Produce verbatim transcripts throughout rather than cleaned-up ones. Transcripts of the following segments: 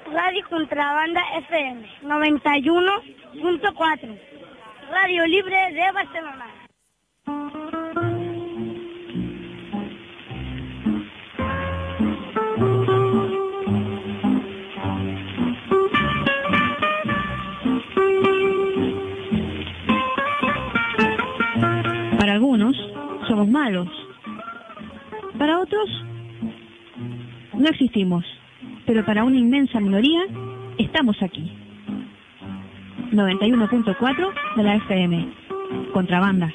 Radio Contrabanda F M noventa y uno punto cuatro, Radio Libre de Barcelona. Para algunos somos malos, para otros no existimos, pero para una inmensa minoría estamos aquí. noventa y uno punto cuatro de la F M, Contrabanda.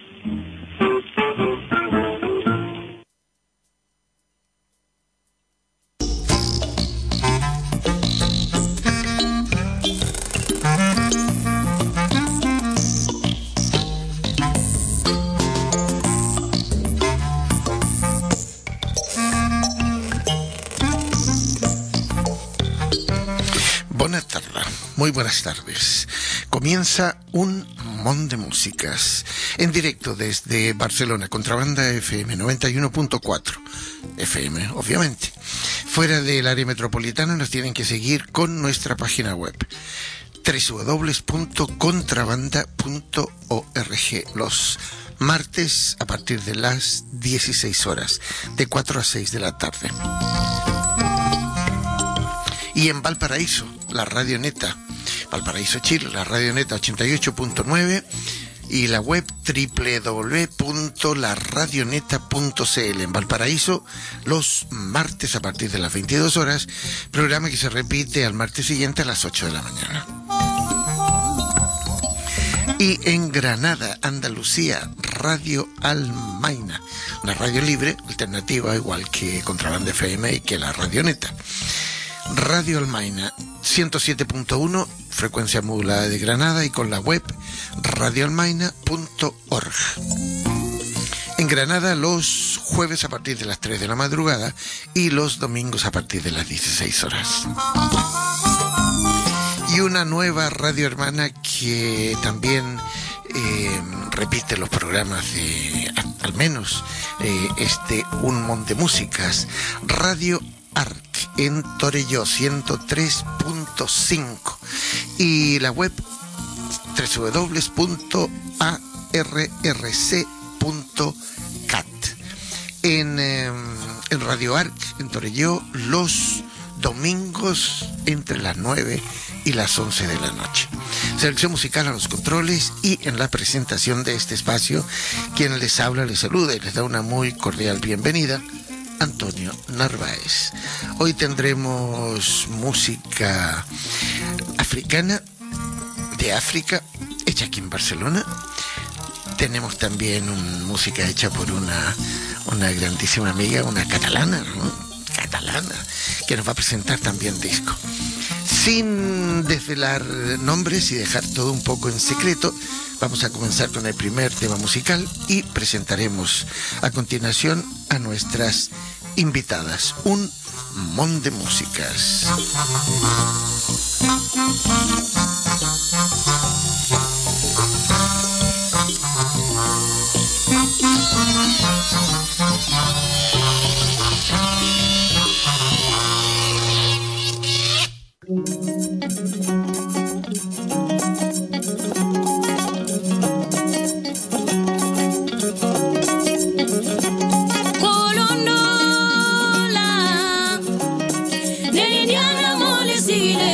Muy buenas tardes. Comienza un mon de músicas en directo desde Barcelona, Contrabanda F M noventa y uno punto cuatro F M, obviamente. Fuera del área metropolitana nos tienen que seguir con nuestra página web doble u doble u doble u punto contrabanda punto org los martes a partir de las dieciséis horas, de cuatro a seis de la tarde. Y en Valparaíso, la Radio Neta, Valparaíso, Chile, la Radio Neta ochenta y ocho punto nueve y la web doble u doble u doble u punto la radioneta punto c l. En Valparaíso, los martes a partir de las veintidós horas, programa que se repite al martes siguiente a las ocho de la mañana. Y en Granada, Andalucía, Radio Almaina, una radio libre, alternativa, igual que Contrabanda F M y que la Radio Neta. Radio Almaina, ciento siete punto uno, frecuencia modulada de Granada, y con la web radio almaina punto org. En Granada, los jueves a partir de las tres de la madrugada y los domingos a partir de las dieciséis horas. Y una nueva radio hermana que también eh, repite los programas de, al menos, eh, este Un Mon de Músicas, Radio Arc, en Torelló ciento tres punto cinco, y la web doble u doble u doble u punto a r r c punto cat. En, eh, en Radio Arc, en Torelló, los domingos entre las nueve y las once de la noche. Selección musical a los controles y en la presentación de este espacio, quien les habla, les saluda y les da una muy cordial bienvenida, Antonio Narváez. Hoy tendremos música africana, de África, hecha aquí en Barcelona. Tenemos también un, música hecha por una, una grandísima amiga, una catalana, ¿no? catalana, que nos va a presentar también disco. Sin desvelar nombres y dejar todo un poco en secreto, vamos a comenzar con el primer tema musical y presentaremos a continuación a nuestras invitadas. Un mon de músicas. Colondola, Neniana Molesile.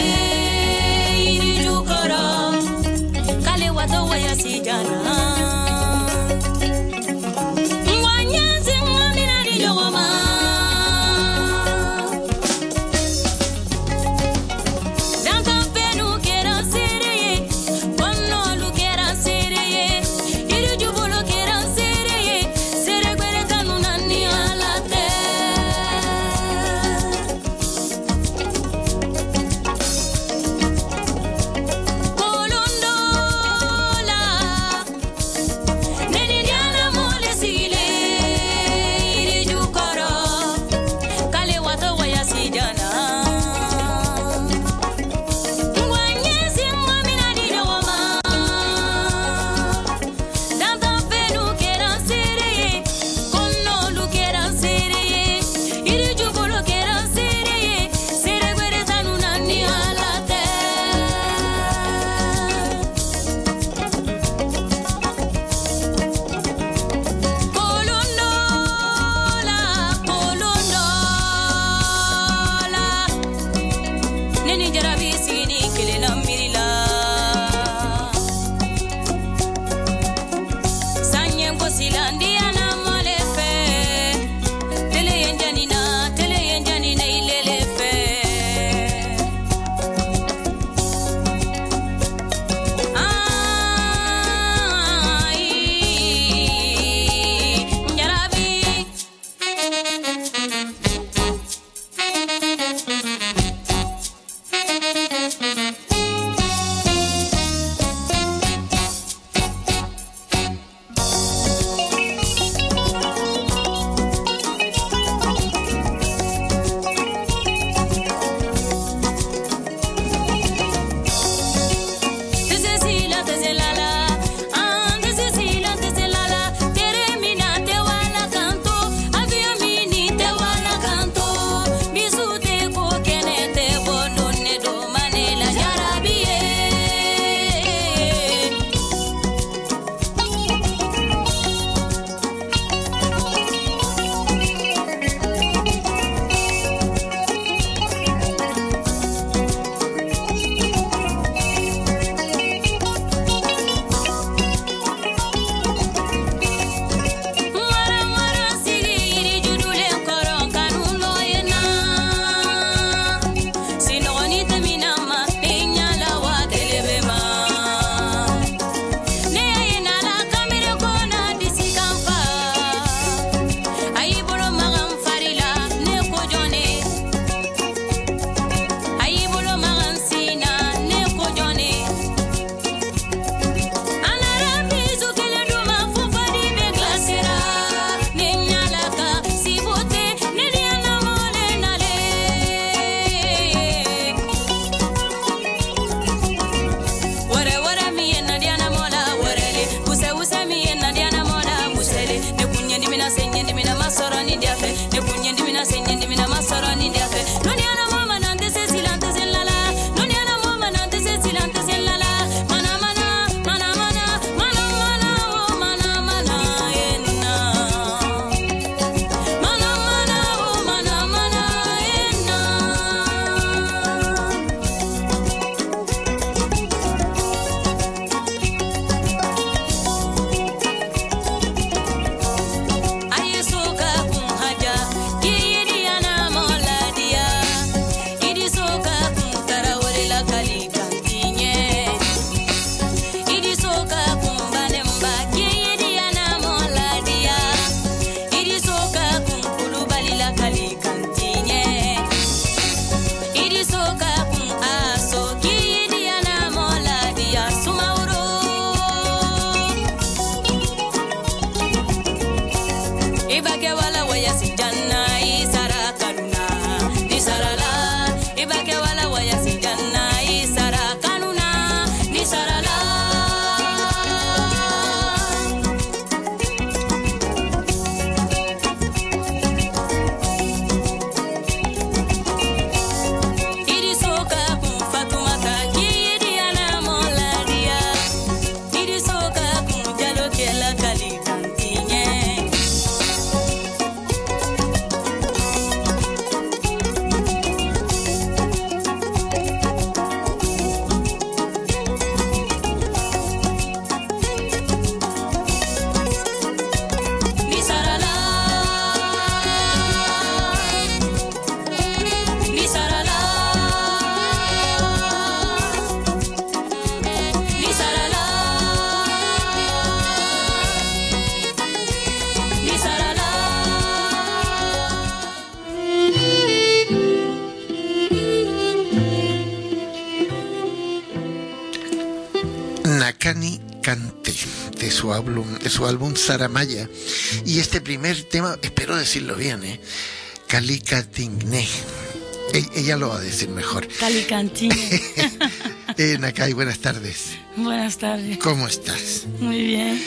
Nakani Kante, de su álbum, de su álbum Saramaya. Y este primer tema, espero decirlo bien, ¿eh? Kalikatingne. Ella lo va a decir mejor. Kalikatingne. eh, Nakai, buenas tardes. Buenas tardes. ¿Cómo estás? Muy bien.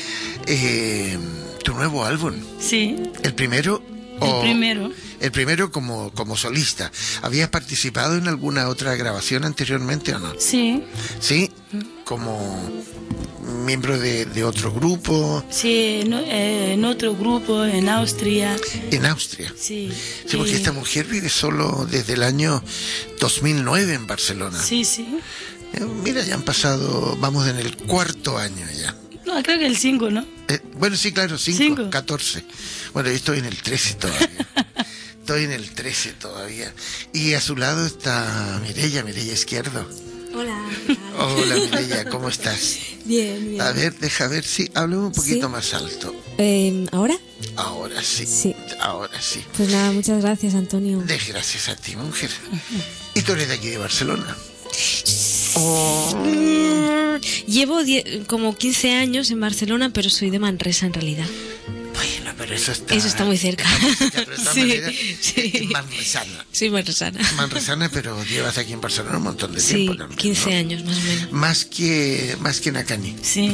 Eh, ¿Tu nuevo álbum? Sí. ¿El primero? El o... primero. El primero como, como solista. ¿Habías participado en alguna otra grabación anteriormente o no? Sí. ¿Sí? Como miembro de, de otro grupo. Sí, no, eh, en otro grupo en Austria. ¿En Austria? Sí. Sí, porque eh... esta mujer vive solo desde el año dos mil nueve en Barcelona. Sí, sí. Eh, mira, ya han pasado, vamos en el cuarto año ya. No, creo que el cinco, ¿no? Eh, bueno, sí, claro, cinco, catorce. Bueno, yo estoy en el trece todavía. Estoy en el trece todavía. Y a su lado está Mireia, Mireia Izquierdo. Hola. Hola, Mireia, ¿cómo estás? Bien, bien. A ver, deja ver, sí, háblame un poquito ¿Sí? más alto. Eh, ¿Ahora? Ahora sí. Sí. Ahora sí. Pues nada, muchas gracias, Antonio. De gracias a ti, mujer. ¿Y tú eres de aquí de Barcelona? Oh. Mm, llevo die- como quince años en Barcelona, pero soy de Manresa en realidad. Bueno, pero eso está... Eso está muy cerca. Está muy cerca, pero de todas sí, maneras, sí. manresana. Soy manresana. Manresana, pero llevas aquí en Barcelona un montón de sí, tiempo también, quince ¿no? años más o menos. Más que, más que Nakani. Sí.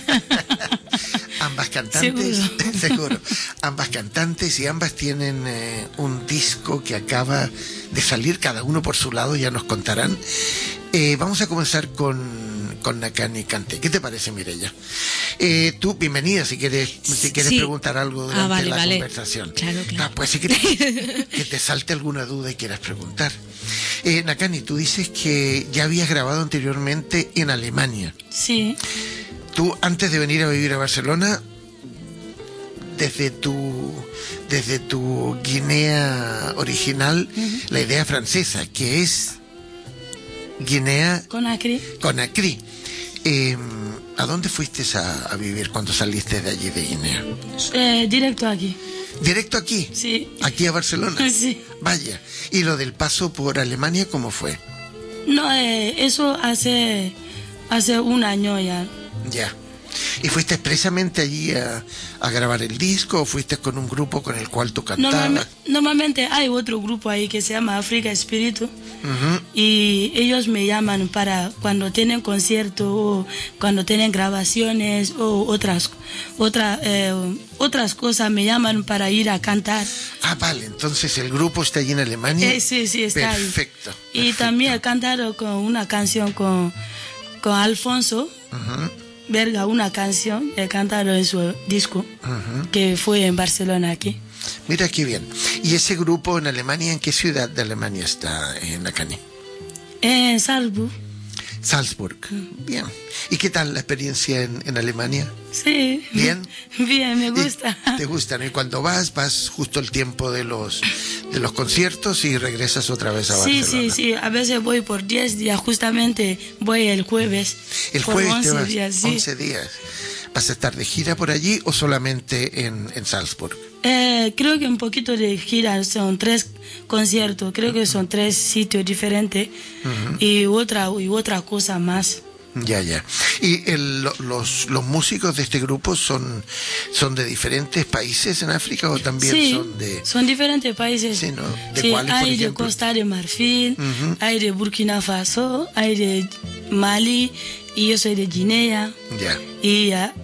Ambas cantantes, seguro. seguro. Ambas cantantes y ambas tienen eh, un disco que acaba de salir, cada uno por su lado, ya nos contarán. Eh, vamos a comenzar con, con Nakani Kante. ¿Qué te parece, Mireia? Eh, tú, bienvenida, si quieres, si quieres sí. preguntar algo durante ah, vale, la vale. conversación. Claro, claro. Ah, pues sí que te, que te salte alguna duda y quieras preguntar. Eh, Nakani, tú dices que ya habías grabado anteriormente en Alemania. Sí. Tú, antes de venir a vivir a Barcelona, desde tu, desde tu Guinea original, uh-huh. la idea francesa, que es Guinea... Conakry. Conakry. Eh, ¿A dónde fuiste a, a vivir cuando saliste de allí de Guinea? Eh, directo aquí. ¿Directo aquí? Sí. ¿Aquí a Barcelona? Sí. Vaya. ¿Y lo del paso por Alemania cómo fue? No, eh, eso hace, hace un año ya. Ya. ¿Y fuiste expresamente allí a, a grabar el disco o fuiste con un grupo con el cual tú cantabas? Normalmente, normalmente hay otro grupo ahí que se llama África Espíritu. Uh-huh. Y ellos me llaman para cuando tienen concierto o cuando tienen grabaciones o otras, otra, eh, otras cosas, me llaman para ir a cantar. Ah, vale, entonces el grupo está allí en Alemania. Eh, sí, sí, está perfecto, ahí. Perfecto. Y también he cantado con una canción con, con Alfonso. Uh-huh. Verga, una canción, he cantado en su disco, uh-huh. que fue en Barcelona aquí. Mira qué bien. ¿Y ese grupo en Alemania, en qué ciudad de Alemania está, en Nakani? En Salzburg. Salzburg, mm. bien. ¿Y qué tal la experiencia en, en Alemania? Sí. ¿Bien? Bien, me gusta. ¿Y te gusta, ¿no? Y cuando vas, vas justo el tiempo de los, de los conciertos y regresas otra vez a Barcelona. Sí, sí, sí. A veces voy por diez días, justamente voy el jueves. El jueves once te vas, días, sí. once días. ¿Vas a estar de gira por allí o solamente en, en Salzburg? Eh, creo que un poquito de gira, son tres conciertos, creo que son tres sitios diferentes uh-huh. y otra y otra cosa más. Ya, ya. ¿Y el, los, los músicos de este grupo son, son de diferentes países en África o también sí, son de...? son diferentes países. Sí, ¿no? ¿De sí, cuáles, por hay ejemplo? de Costa de Marfil, Uh-huh. hay de Burkina Faso, hay de Mali y yo soy de Guinea. Ya. Y uh,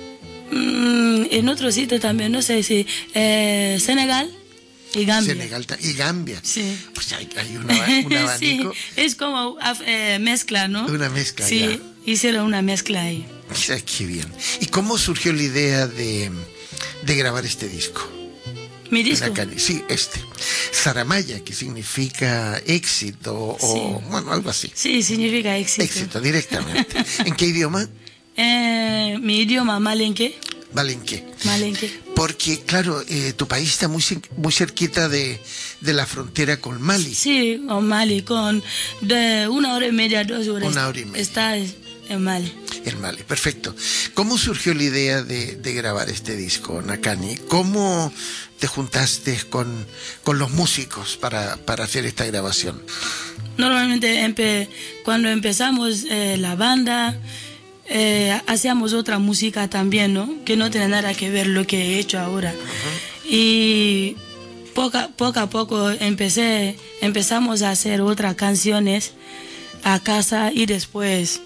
mm, en otro sitio también, no sé si eh, Senegal y Gambia. Senegal ta- y Gambia. Sí. Pues hay, hay una, un abanico. Sí, es como eh, mezcla, ¿no? Una mezcla, sí, ya. hicieron una mezcla ahí. Mira, qué bien. ¿Y cómo surgió la idea de, de grabar este disco? ¿Mi disco? Nakani. Sí, este. Saramaya, que significa éxito o, Sí. bueno, algo así. Sí, significa éxito. Éxito, directamente. ¿En qué idioma? Eh, mi idioma malenque. Valenque. Malenque. Porque, claro, eh, tu país está muy, cer- muy cerquita de, de la frontera con Mali. Sí, con Mali, con de una hora y media, dos horas. Una hora y media. Está en Mali. En Mali, perfecto. ¿Cómo surgió la idea de, de grabar este disco, Nakani? ¿Cómo te juntaste con, con los músicos para, para hacer esta grabación? Normalmente empe- cuando empezamos eh, la banda, eh, hacíamos otra música también, ¿no? Que no tiene nada que ver lo que he hecho ahora. Uh-huh. Y poco, a- poco a poco empecé, empezamos a hacer otras canciones a casa y después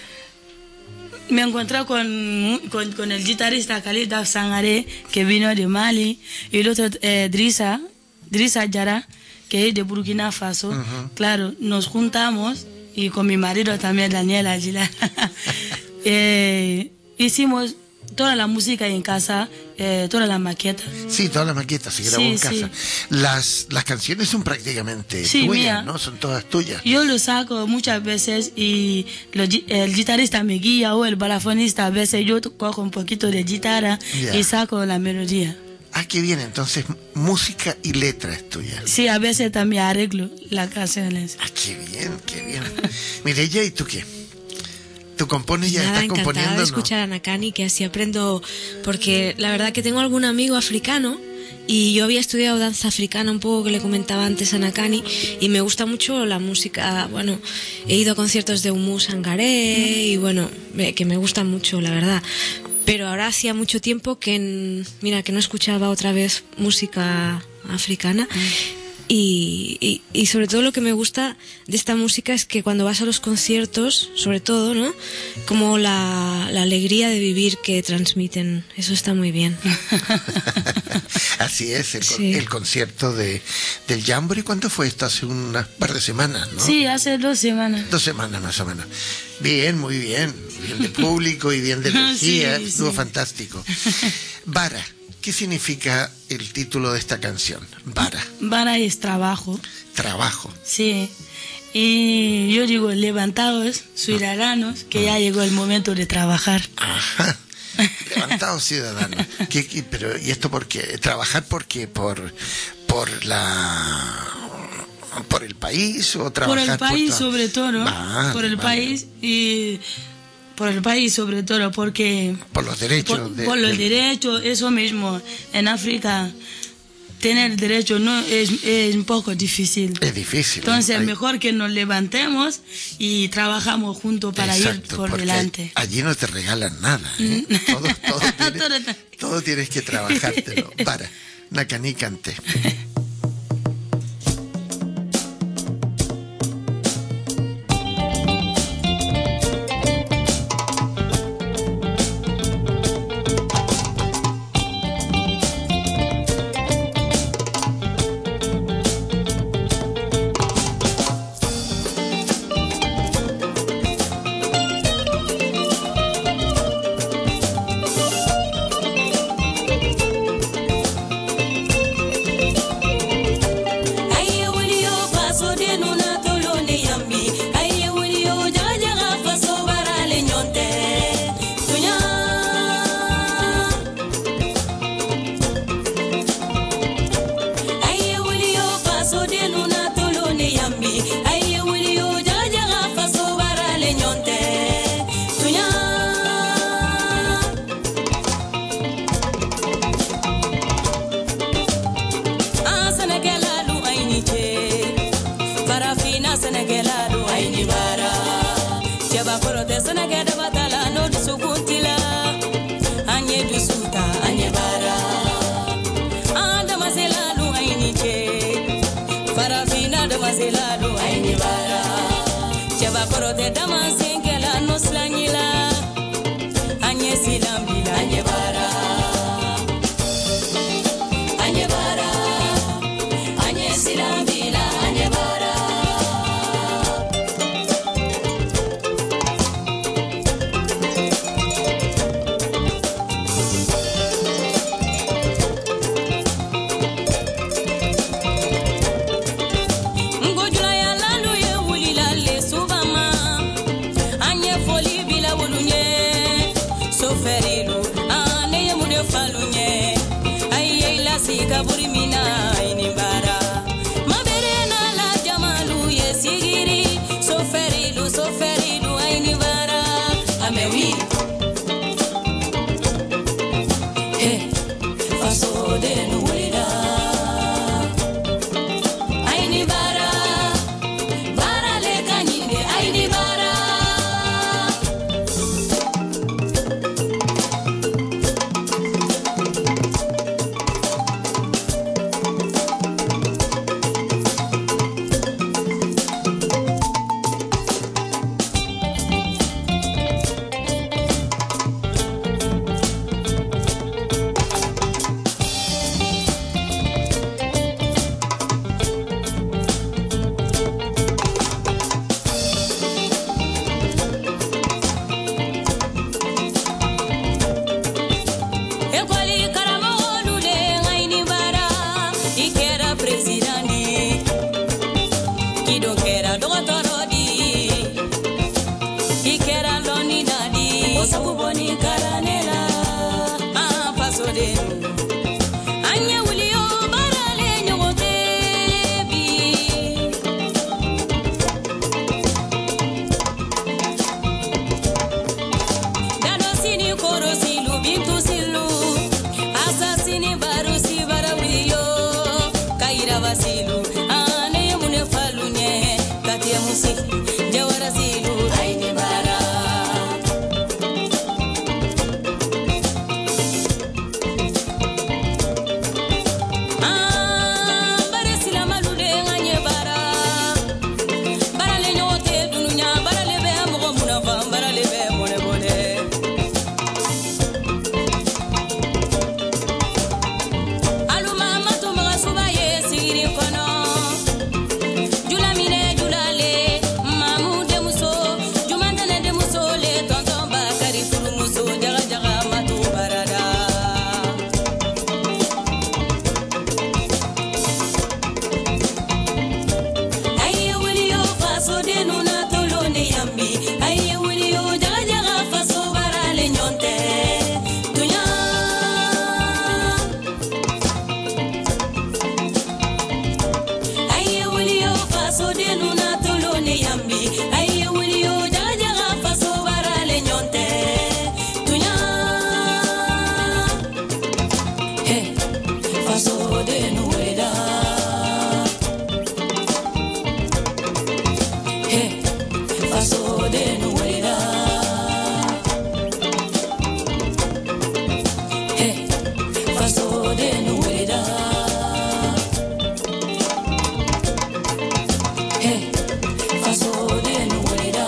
me encontré con, con, con el guitarrista Khalid Sangaré, que vino de Mali, y el otro eh, Drissa, Drissa Yara, que es de Burkina Faso. Uh-huh. Claro, nos juntamos, y con mi marido también, Daniel Aguilar, eh, hicimos toda la música en casa, eh, toda la maqueta. Sí, toda la maqueta se grabó Sí, en casa. sí. Las, las canciones son prácticamente Sí, tuyas, mía. ¿no? Son todas tuyas. Yo lo saco muchas veces y lo gui- el guitarrista me guía o el balafonista, a veces yo cojo un poquito de guitarra Ya. y saco la melodía. Ah, qué bien. Entonces, música y letra es tuya. Sí, a veces también arreglo las canciones. Ah, qué bien, qué bien. Mireya, ¿y tú qué? ¿Tú compones ya? Nada, ¿Estás encantada componiendo? de ¿No? escuchar a Nakani, que así aprendo, porque la verdad que tengo algún amigo africano y yo había estudiado danza africana un poco, que le comentaba antes a Nakani, y me gusta mucho la música. Bueno, he ido a conciertos de Oumou Sangaré y bueno, me- que me gusta mucho, la verdad. Pero ahora hacía mucho tiempo que, en- mira, que no escuchaba otra vez música africana. Y, y, y sobre todo lo que me gusta de esta música es que cuando vas a los conciertos, sobre todo, ¿no? Como la, la alegría de vivir que transmiten, eso está muy bien. Así es, el, con- Sí. el concierto de, del Jamboree, ¿cuánto fue esto? Hace unas par de semanas, ¿no? Sí, hace dos semanas. Dos semanas más o menos. Bien, muy bien. Bien de público y bien de energía. Sí, Estuvo sí. fantástico. Vara, ¿qué significa el título de esta canción? Vara, Vara es trabajo, trabajo. sí. Y yo digo, levantados, ciudadanos, que ya llegó el momento de trabajar. Ajá. Levantado ciudadano. ¿Qué, qué- pero, ¿y esto por qué? ¿Trabajar por qué? ¿Por, por la... por el país o Por trabajar el país toda- sobre todo, Vale, por el vale. país y por el país sobre todo, porque Por los derechos. por, de- por los de- derechos, eso mismo, en África tener derechos no es, es un poco difícil. Es difícil. Entonces, Hay- mejor que nos levantemos y trabajamos juntos para Exacto, ir por porque delante. allí no te regalan nada. ¿eh? todo, todo, tienes, Todo está- todo tienes que trabajártelo. Para, Nakani cante. Cheba koro de dama singela no slangila. Anye silambila anye bara. Anye bara. Anye silambila anye bara. Ngojula ya landu ye wulila le subama. Anye foli bila wulunye. Soferilu ane ye mude falunye. Aye la sika burimina inibara. Mabere na la jamalu ye sigiri. Soferilu soferilu inibara. Amewi. Hey, faso de nuwira. Aini bara, bara le kanyinde. Aini bara. Ekwali karama olule ngaini bara. Ikera presidenti. Kido kera dokotoro di. Ikera loni dadi. Osabu boni karanela. Ah paso de. Anya wulio bara le nyogote bi. Dano sini koro silu bintu silu. Asasini baru si barawio. Kaira basilu. Ane yamune falunye. Katia musik. Jawara silu. Aini bara. Ah, bare sila malude nganye bara. Bara le nyote dununya. Bara le be amogo munafa. Bara le be mone mone. Aluma matu mga subaye siri kono. Jula mine jula le. Mamu de muso. Jumantane de muso le. Tonton bakari furu muso. Jaga jaga matu barada. Aye wuli yo faso de nuna tolo ne yambi. Aye wuli yo jaga jaga faso barale nyonte. Tunya. Aye wuli yo faso de nuna tolo ne yambi. Aye wuli yo jaga jaga faso barale nyonte. Tunya. Hey, faso de nuera. Hey, faso de nuera. Hey, faso de nuera. Hey, faso de nuera.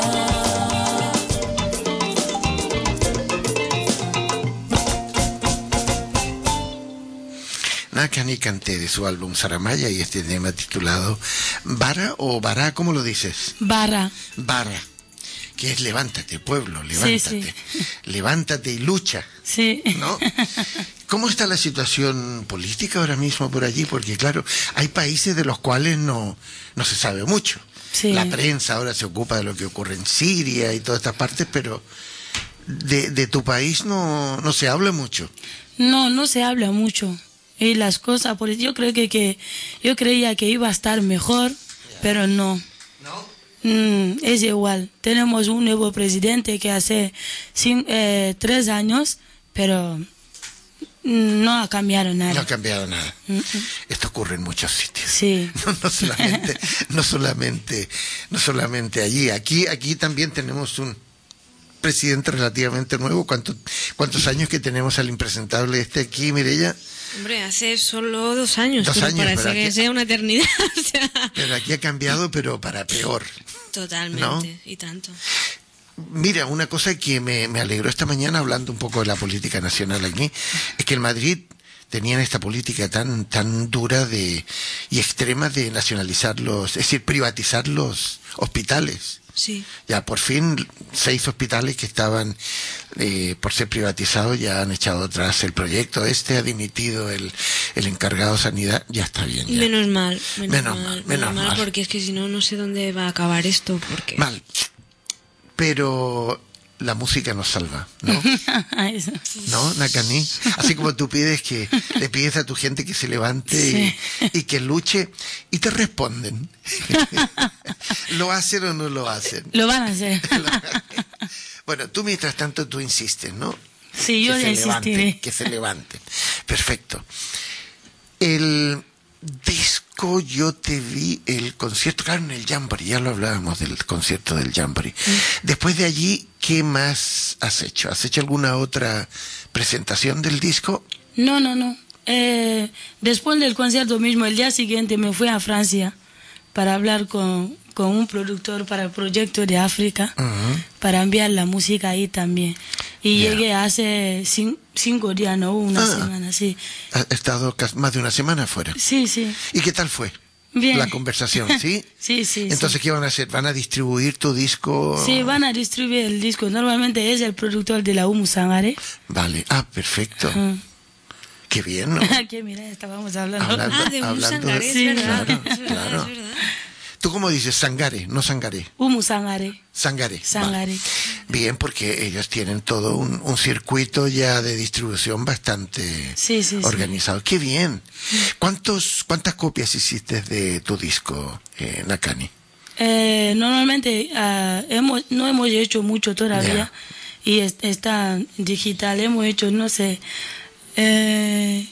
Nakani canté de su álbum Saramaya y este tema titulado Bara o Bará, ¿cómo lo dices? Bara. Bara, que es levántate, pueblo, levántate, Sí, levántate y lucha, Sí. ¿no? ¿Cómo está la situación política ahora mismo por allí? Porque claro, hay países de los cuales no, no se sabe mucho. Sí. La prensa ahora se ocupa de lo que ocurre en Siria y todas estas partes, pero de, de tu país no, no se habla mucho. No, no se habla mucho. Y las cosas, por yo creo que, que yo creía que iba a estar mejor, pero no. ¿No? Mm, es igual. Tenemos un nuevo presidente que hace cin- eh, tres años, pero no ha cambiado nada. No ha cambiado nada. Mm, mm. Esto ocurre en muchos sitios. Sí. No, no solamente, no solamente, no solamente allí. Aquí, aquí también tenemos un presidente relativamente nuevo. ¿Cuánto, ¿Cuántos años que tenemos al impresentable este aquí, Mireia? Hombre, hace solo dos años, Dos pero años, parece pero que aquí- sea una eternidad. O sea, Pero aquí ha cambiado, pero para peor. Totalmente, ¿no? y tanto. Mira, una cosa que me, me alegró esta mañana hablando un poco de la política nacional aquí, es que en Madrid tenían esta política tan tan dura de y extrema de nacionalizar los, es decir, privatizar los hospitales. Sí. Ya por fin seis hospitales que estaban eh, por ser privatizados ya han echado atrás el proyecto este, ha dimitido el, el encargado de sanidad, ya está bien. Ya. Menos mal, menos, Menos mal, mal, menos menos mal, mal. porque es que si no, no sé dónde va a acabar esto, porque... Mal, pero la música nos salva, ¿no? Eso. ¿No, Nakani? Así como tú pides que le pides a tu gente que se levante Sí. y, y que luche y te responden. ¿Lo hacen o no lo hacen? Lo van a hacer. Bueno, tú mientras tanto tú insistes, ¿no? Sí, yo que ya se levanten, insistiré. que se levanten. Perfecto. El disco, yo te vi el concierto, claro, en el Jamboree, ya lo hablábamos del concierto del Jamboree. Después de allí, ¿qué más has hecho? ¿Has hecho alguna otra presentación del disco? No, no, no. Eh, después del concierto mismo, el día siguiente me fui a Francia para hablar con, con un productor para el proyecto de África, Uh-huh. para enviar la música ahí también. Y Ya. llegué hace cin- cinco días, no una Ah. semana, sí. Has estado cas- más de una semana fuera. Sí, sí. ¿Y qué tal fue? Bien. La conversación, ¿sí? Sí, sí. Entonces, ¿qué van a hacer? ¿Van a distribuir tu disco? Sí, van a distribuir el disco. Normalmente es el productor de la Humus Sangare. Vale, ah, perfecto. Ajá. Qué bien, ¿no? Que mira, estábamos hablando. Hablando- Ah, de un hablando de- sangaré, Sí, es verdad, claro, es verdad, claro. es verdad. ¿Tú cómo dices? Sangare, no Sangaré. Humus Sangare. Sangaré. Sangare. Vale. Bien, porque ellos tienen todo un, un circuito ya de distribución bastante Sí, sí, sí. organizado. Qué bien. ¿Cuántos, ¿Cuántas copias hiciste de tu disco, eh, Nakani? Eh, normalmente ah, hemos, no hemos hecho mucho todavía Ya. y es- está digital. Hemos hecho, no sé, eh,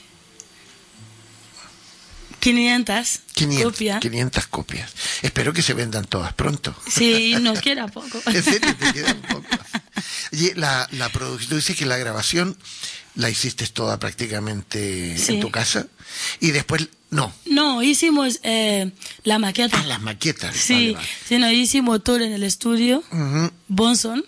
quinientas quinientas, copias. quinientas copias. Espero que se vendan todas pronto. Sí, nos queda poco. En serio, te quedan pocas. Y la, la producción, tú dices que la grabación la hiciste toda prácticamente Sí. en tu casa y después, no, No, hicimos eh, la maqueta. ah, las maquetas. Sí, Vale, sí, no, hicimos todo en el estudio, vale. Ujú. Bonson,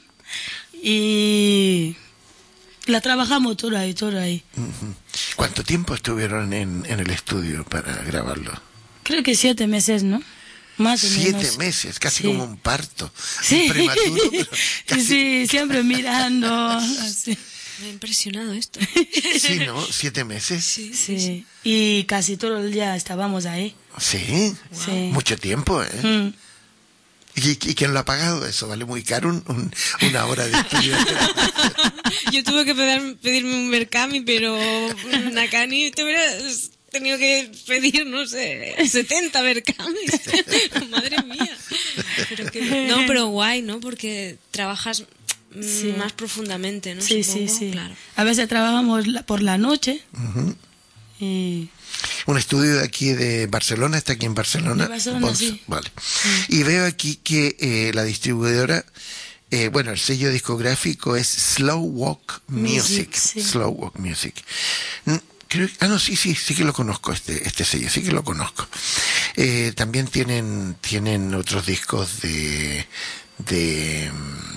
y la trabajamos todo ahí, todo ahí. Ujú. ¿Cuánto tiempo estuvieron en, en el estudio para grabarlo? Creo que siete meses, ¿no? Más o Siete menos. meses, casi Sí. como un parto. Sí. Un prematuro, pero casi. Sí, siempre mirando. así. Me ha impresionado esto. Sí, ¿no? Siete meses. Sí, Sí, y casi todo el día estábamos ahí. Sí, Sí. mucho tiempo, ¿eh? Mm. ¿Y, y quién lo ha pagado eso? ¿Vale muy caro un- un- una hora de estudio? Yo tuve que pedir- pedirme un Mercami, pero Nakani te hubieras tenido que pedir, no sé, setenta Mercamis. Madre mía. Pero que- no, pero guay, ¿no? Porque trabajas mm, Sí. más profundamente, ¿no? Sí, sí, Supongo, sí. Claro. A veces trabajamos la- por la noche. Ujú. Y Un estudio de aquí de Barcelona, está aquí en Barcelona. De Barcelona, Bonzo, sí. Vale. Y veo aquí que eh, la distribuidora, eh, bueno, el sello discográfico es Slow Walk Music. Music, sí. Slow Walk Music. Mm, Creo, ah, no, sí, sí, sí que lo conozco este, este sello, sí que lo conozco. Eh, también tienen, tienen otros discos de, de,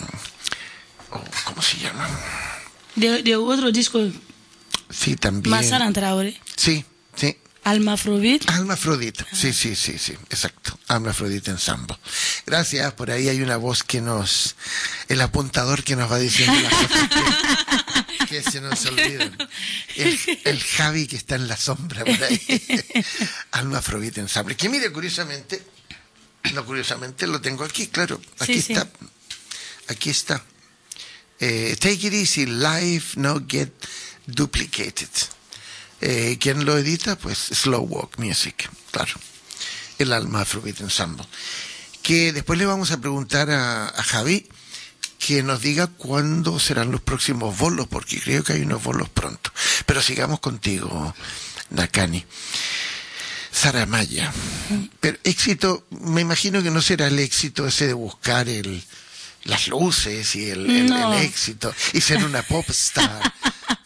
mm, oh, ¿cómo se llaman? de, de otro disco, Sí, también. Masaran Traore, Sí, sí. Alma Afrobeat. Alma Afrodita, sí, sí, sí, sí, exacto. Alma Afrodita Ensemble. Gracias, por ahí hay una voz que nos, el apuntador que nos va diciendo las cosas que, que se nos olvidan. El, el Javi que está en la sombra por ahí. Alma Afrodita Ensemble. Que mire, curiosamente, no curiosamente, lo tengo aquí, claro, aquí Sí, sí. está, aquí está. Eh, Take It Easy, Live, No Get Duplicated. Eh, ¿Quién lo edita? Pues Slow Walk Music, claro. El Alma Afrobeat Ensemble. Que después le vamos a preguntar a, a Javi que nos diga cuándo serán los próximos bolos, porque creo que hay unos bolos pronto. Pero sigamos contigo, Nakani. Saramaya. Pero éxito, me imagino que no será el éxito ese de buscar el las luces y el, el- No. el éxito y ser una pop star.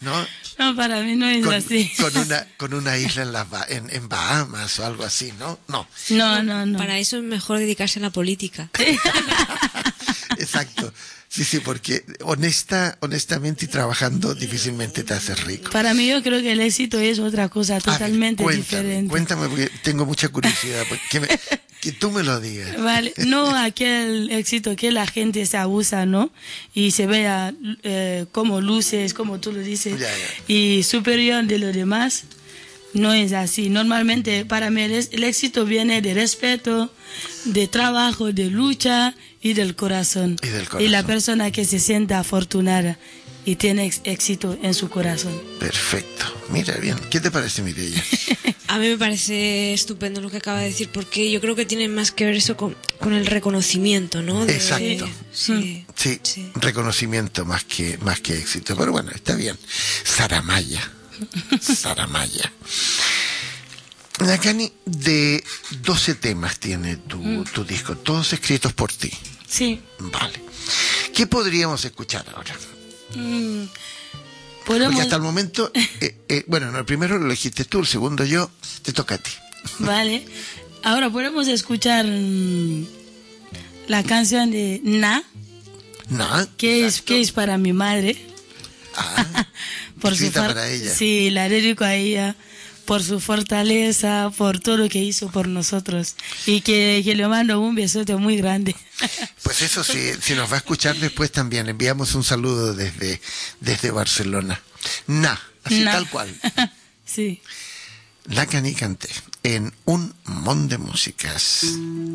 ¿no? No, para mí no es Con, así. con una con una isla en las Ba- en, en Bahamas o algo así, ¿no? No. No, no, no. Para eso es mejor dedicarse a la política. Exacto. Sí, sí, porque honesta, honestamente y trabajando difícilmente te haces rico. Para mí yo creo que el éxito es otra cosa totalmente A ver, cuéntame, diferente. Cuéntame, porque tengo mucha curiosidad. Que, me, que tú me lo digas. Vale, no aquel éxito que la gente se abusa, ¿no? Y se vea eh, como luces, como tú lo dices, Ya, ya. y superior de lo demás. No es así. Normalmente para mí el, el éxito viene de respeto, de trabajo, de lucha y del corazón. Y del corazón. Y la persona que se sienta afortunada y tiene ex- éxito en su corazón. Perfecto. Mira, bien. ¿Qué te parece, Mireia? A mí me parece estupendo lo que acaba de decir, porque yo creo que tiene más que ver eso con, con el reconocimiento, ¿no? De- Exacto. Sí. Sí, Sí. reconocimiento más que, más que éxito. Pero bueno, está bien. Saramaya. Saramaya. Nakani, de doce temas tiene tu, Mm. tu disco, todos escritos por ti. Sí. Vale. ¿Qué podríamos escuchar ahora? Mm, Porque podemos... hasta el momento, eh, eh, bueno, no, el primero lo elegiste tú, el segundo yo, te toca a ti. Vale. Ahora podemos escuchar mm, la canción de Na, No, que es, que es para mi madre. ah, Por su escrita far- para ella. Sí, la dedico a ella por su fortaleza, por todo lo que hizo por nosotros. Y que, que le mando un besote muy grande. Pues eso sí, si nos va a escuchar después también, enviamos un saludo desde, desde Barcelona. Na, así Na. tal cual. Sí. Nakani Kanté, en un mon de músicas.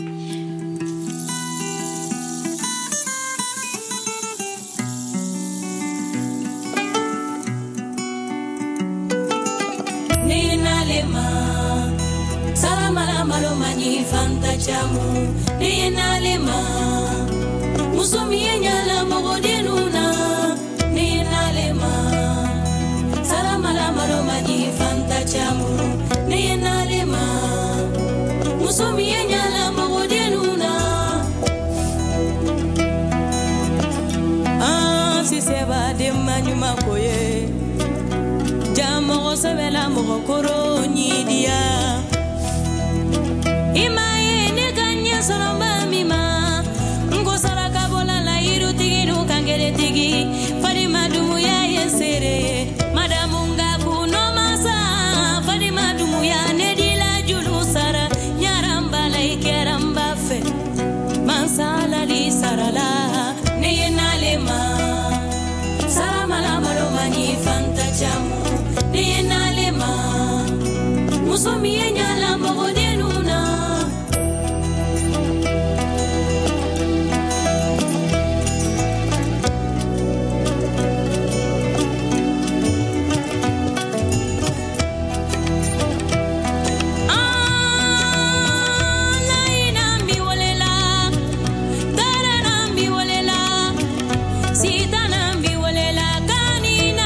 Ninalema Salamala malomani fanta chamu Ninalema Musumie nyala mogodenuna Ninalema Salamala malomani fanta chamu Ninalema Musumie nyala mogodenuna Ah si seba de manyuma koye Jamogo sebela mogo koro nyidia Imaye ne kanya soromba mima Ngo saraka bola la iru tigi nu kangere tigi Fadima dumu ya yesere Madamu nga kuno masa Fadima dumu ya nedila julu sara Nyaramba la ikeramba fe Mansala li sarala Neye nalema Saramala maromani fanta chamu Ninalema Musumie nyala mogodenuna Ah, laina mi wolela Darana mi wolela Sitana mi wolela kanina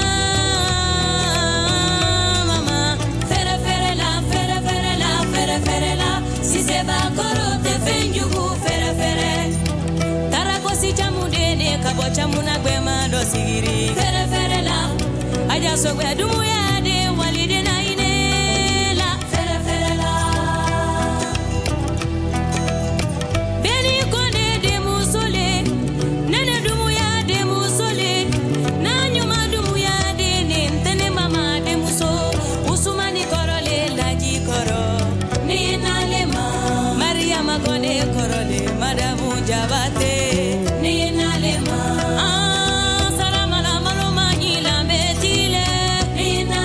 mama fere fere la fere fere la fere fere la si se va koro te fenjugu fere fere tarako si chamudene kabo chamuna gbema do sigiri fere fere la aja so gbe dumu ya de walide na ine la fere fere la beni kone de musole nene dumu ya de musole na nyuma dumu ya de nentene mama de muso usumani korole laji koro ni nalema mariama kone korole madamu jabate ni nalema ah salamala maloma nyila betile ni nalema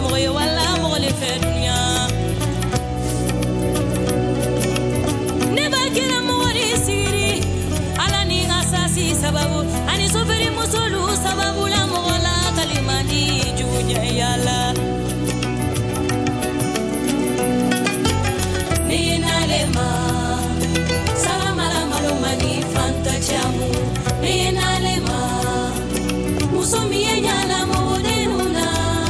mo ye wala mo le fe dunya ne ba kira mo ri siri ala ni asasi sababu ani soferi musulu sababu la mo la kalimani junya yala ni nalema salamala malumani fanta chamu ni nalema musumie nyala mo denuna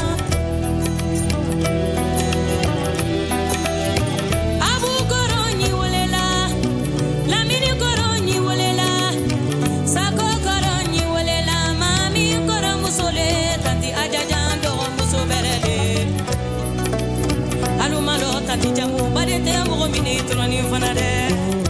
abu koroni wolela lamini koroni wolela sako koroni wolela mami koro musole tanti ajajando musoberele alumalo tanti jamu badete mo mini troni fanade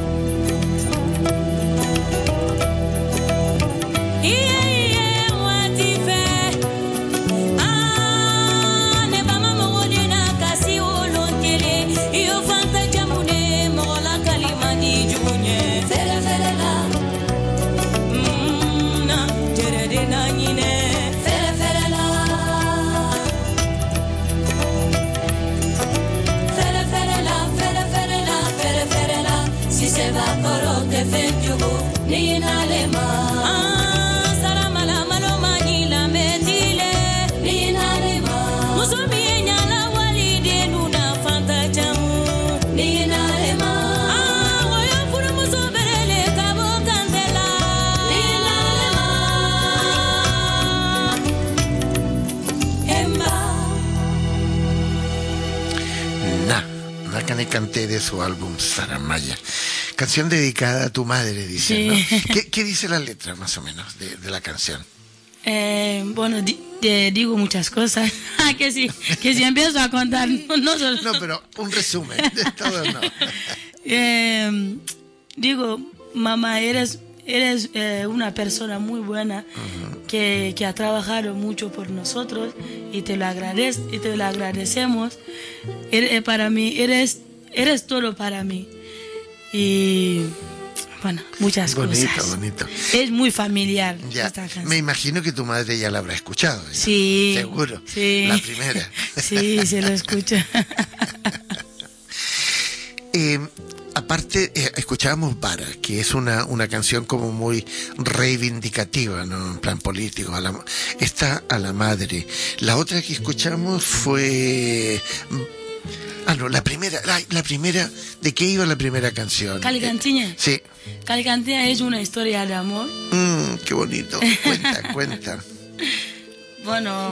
ni nalema ah salamala maloma ni la metile ni nalema musumi nyala walide nuna fanta jamu ni nalema ah woyo furu musoberele kabo kandela ni nalema emba Na, Nakani canté de su álbum Saramaya. Canción dedicada a tu madre, dice, Sí. ¿no? ¿Qué, ¿Qué dice la letra, más o menos, de, de la canción? Eh, bueno, di- te digo muchas cosas. que si, que si empiezo a contar, no, no, solo- No, pero un resumen de todo, no. Eh, digo, mamá, eres, eres eh, una persona muy buena que, que ha trabajado mucho por nosotros y te lo, agradez, y te lo agradecemos. Eres, para mí, eres, eres todo para mí. Y bueno, muchas Bonito, cosas. bonito. Es muy familiar Ya, esta canción. me imagino que tu madre ya la habrá escuchado. ya. Sí. Seguro. Sí. La primera. Sí, se lo escucha. Eh, aparte, eh, escuchábamos Vara, que es una, una canción como muy reivindicativa, ¿no? En plan político. A la, esta a la madre. La otra que escuchamos fue... Ah, no, la primera, la, la primera, ¿de qué iba la primera canción? Calicantiña. Eh, sí. Calicantiña es una historia de amor. Mm, qué bonito. Cuenta, cuenta. Bueno,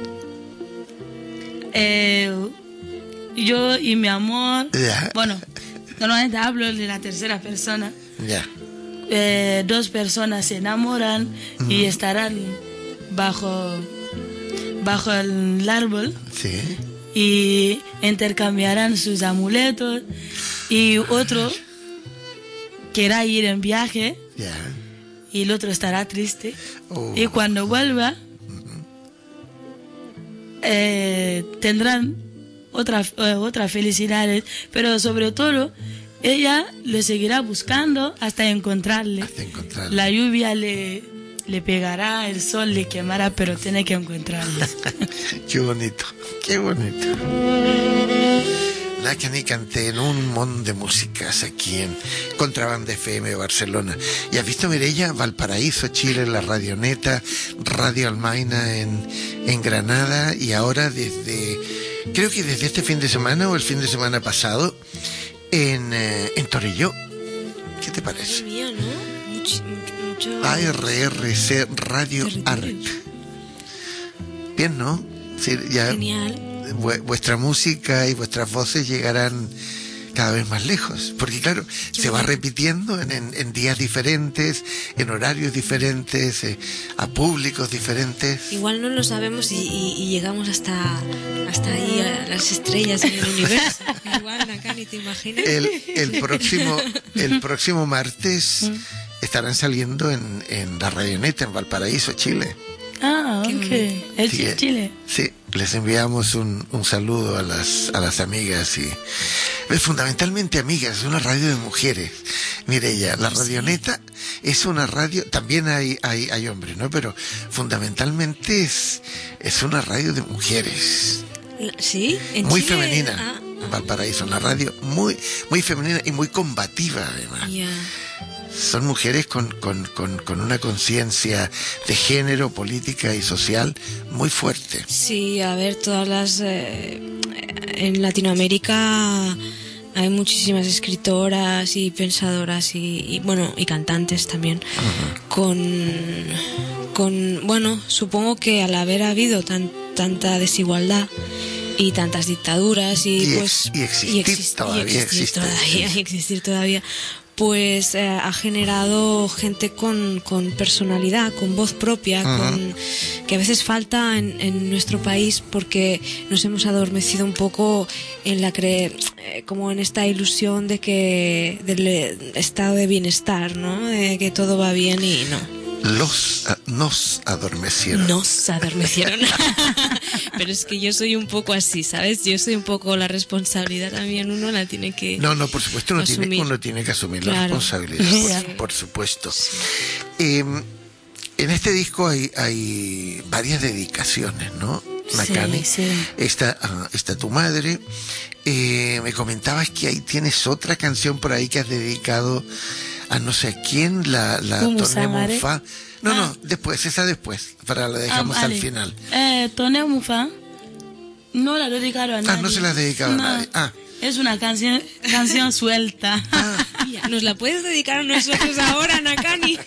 eh, yo y mi amor, Ya. bueno, normalmente hablo de la tercera persona. Ya. Eh, dos personas se enamoran y estarán bajo, bajo el árbol Sí. y intercambiarán sus amuletos y otro querrá ir en viaje Ya. y el otro estará triste. Oh. Y cuando vuelva, eh, tendrán otra, eh, otra felicidades, pero sobre todo ella le seguirá buscando hasta encontrarle. Hasta encontrarle. La lluvia le, le pegará, el sol le quemará, pero tiene que encontrarle. Qué bonito, qué bonito. La que ni canté en un montón de músicas aquí en Contrabanda F M Barcelona. Y has visto, Mireia, Valparaíso, Chile, la Radioneta, Radio Almaina en, en Granada, y ahora desde, creo que desde este fin de semana o el fin de semana pasado, en, eh, en Torelló. ¿Qué te Madre parece? mía, ¿no? Mucho, mucho... A R R C Radio Art. Territorios. Bien, ¿no? Sí, ya Genial. vu- vuestra música y vuestras voces llegarán cada vez más lejos, porque claro, se va repitiendo en, en, en días diferentes, en horarios diferentes, eh, a públicos diferentes. Igual no lo sabemos y, y- y llegamos hasta, hasta ahí, a las estrellas en el universo. Igual, acá ni te imaginas. El, el próximo el próximo martes estarán saliendo en, en la Radioneta en Valparaíso, Chile. Ah, Qué ok. bonito. Es Sí, Chile. Sí, les enviamos un, un saludo a las, a las amigas y eh, fundamentalmente amigas, es una radio de mujeres. Mireia, la Radioneta es una radio, también hay, hay, hay hombres, ¿no? Pero fundamentalmente es, es una radio de mujeres. ¿Sí? ¿En Muy Chile? femenina. Ah. Valparaíso, en la radio, muy, muy femenina y muy combativa además. Ya. Son mujeres con, con, con, con una conciencia de género, política y social muy fuerte. Sí, a ver, todas las... Eh, en Latinoamérica hay muchísimas escritoras y pensadoras y, y bueno, y cantantes también. Uh-huh. Con... con bueno, supongo que al haber habido tan, tanta desigualdad y tantas dictaduras y, y pues... Ex, y existir y exist, todavía. Y existir existe, todavía, sí. y existir todavía... pues eh, ha generado gente con, con personalidad, con voz propia, uh-huh. con, que a veces falta en, en nuestro país porque nos hemos adormecido un poco en la cre eh, como en esta ilusión de que del estado de bienestar, ¿no? De que todo va bien y no. Los uh, nos adormecieron. Nos adormecieron. Pero es que yo soy un poco así, ¿sabes? Yo soy un poco la responsabilidad también, uno la tiene que No, no, por supuesto, uno, tiene, uno tiene que asumir claro. la responsabilidad, por, por supuesto. Sí. Eh, en este disco hay, hay varias dedicaciones, ¿no? Nakani, sí, sí. Está, uh, está tu madre. Eh, me comentabas que ahí tienes otra canción por ahí que has dedicado a no sé a quién, la, la Toné Mufa. No, ah. no, después, esa después, para la dejamos ah, vale. al final. Eh, Toné Mufa no la dedicaron a nadie. Ah, no se la dedicado no. a nadie. Ah. Es una canción canción suelta. Ah. ¿Nos la puedes dedicar a nosotros ahora, Nakani?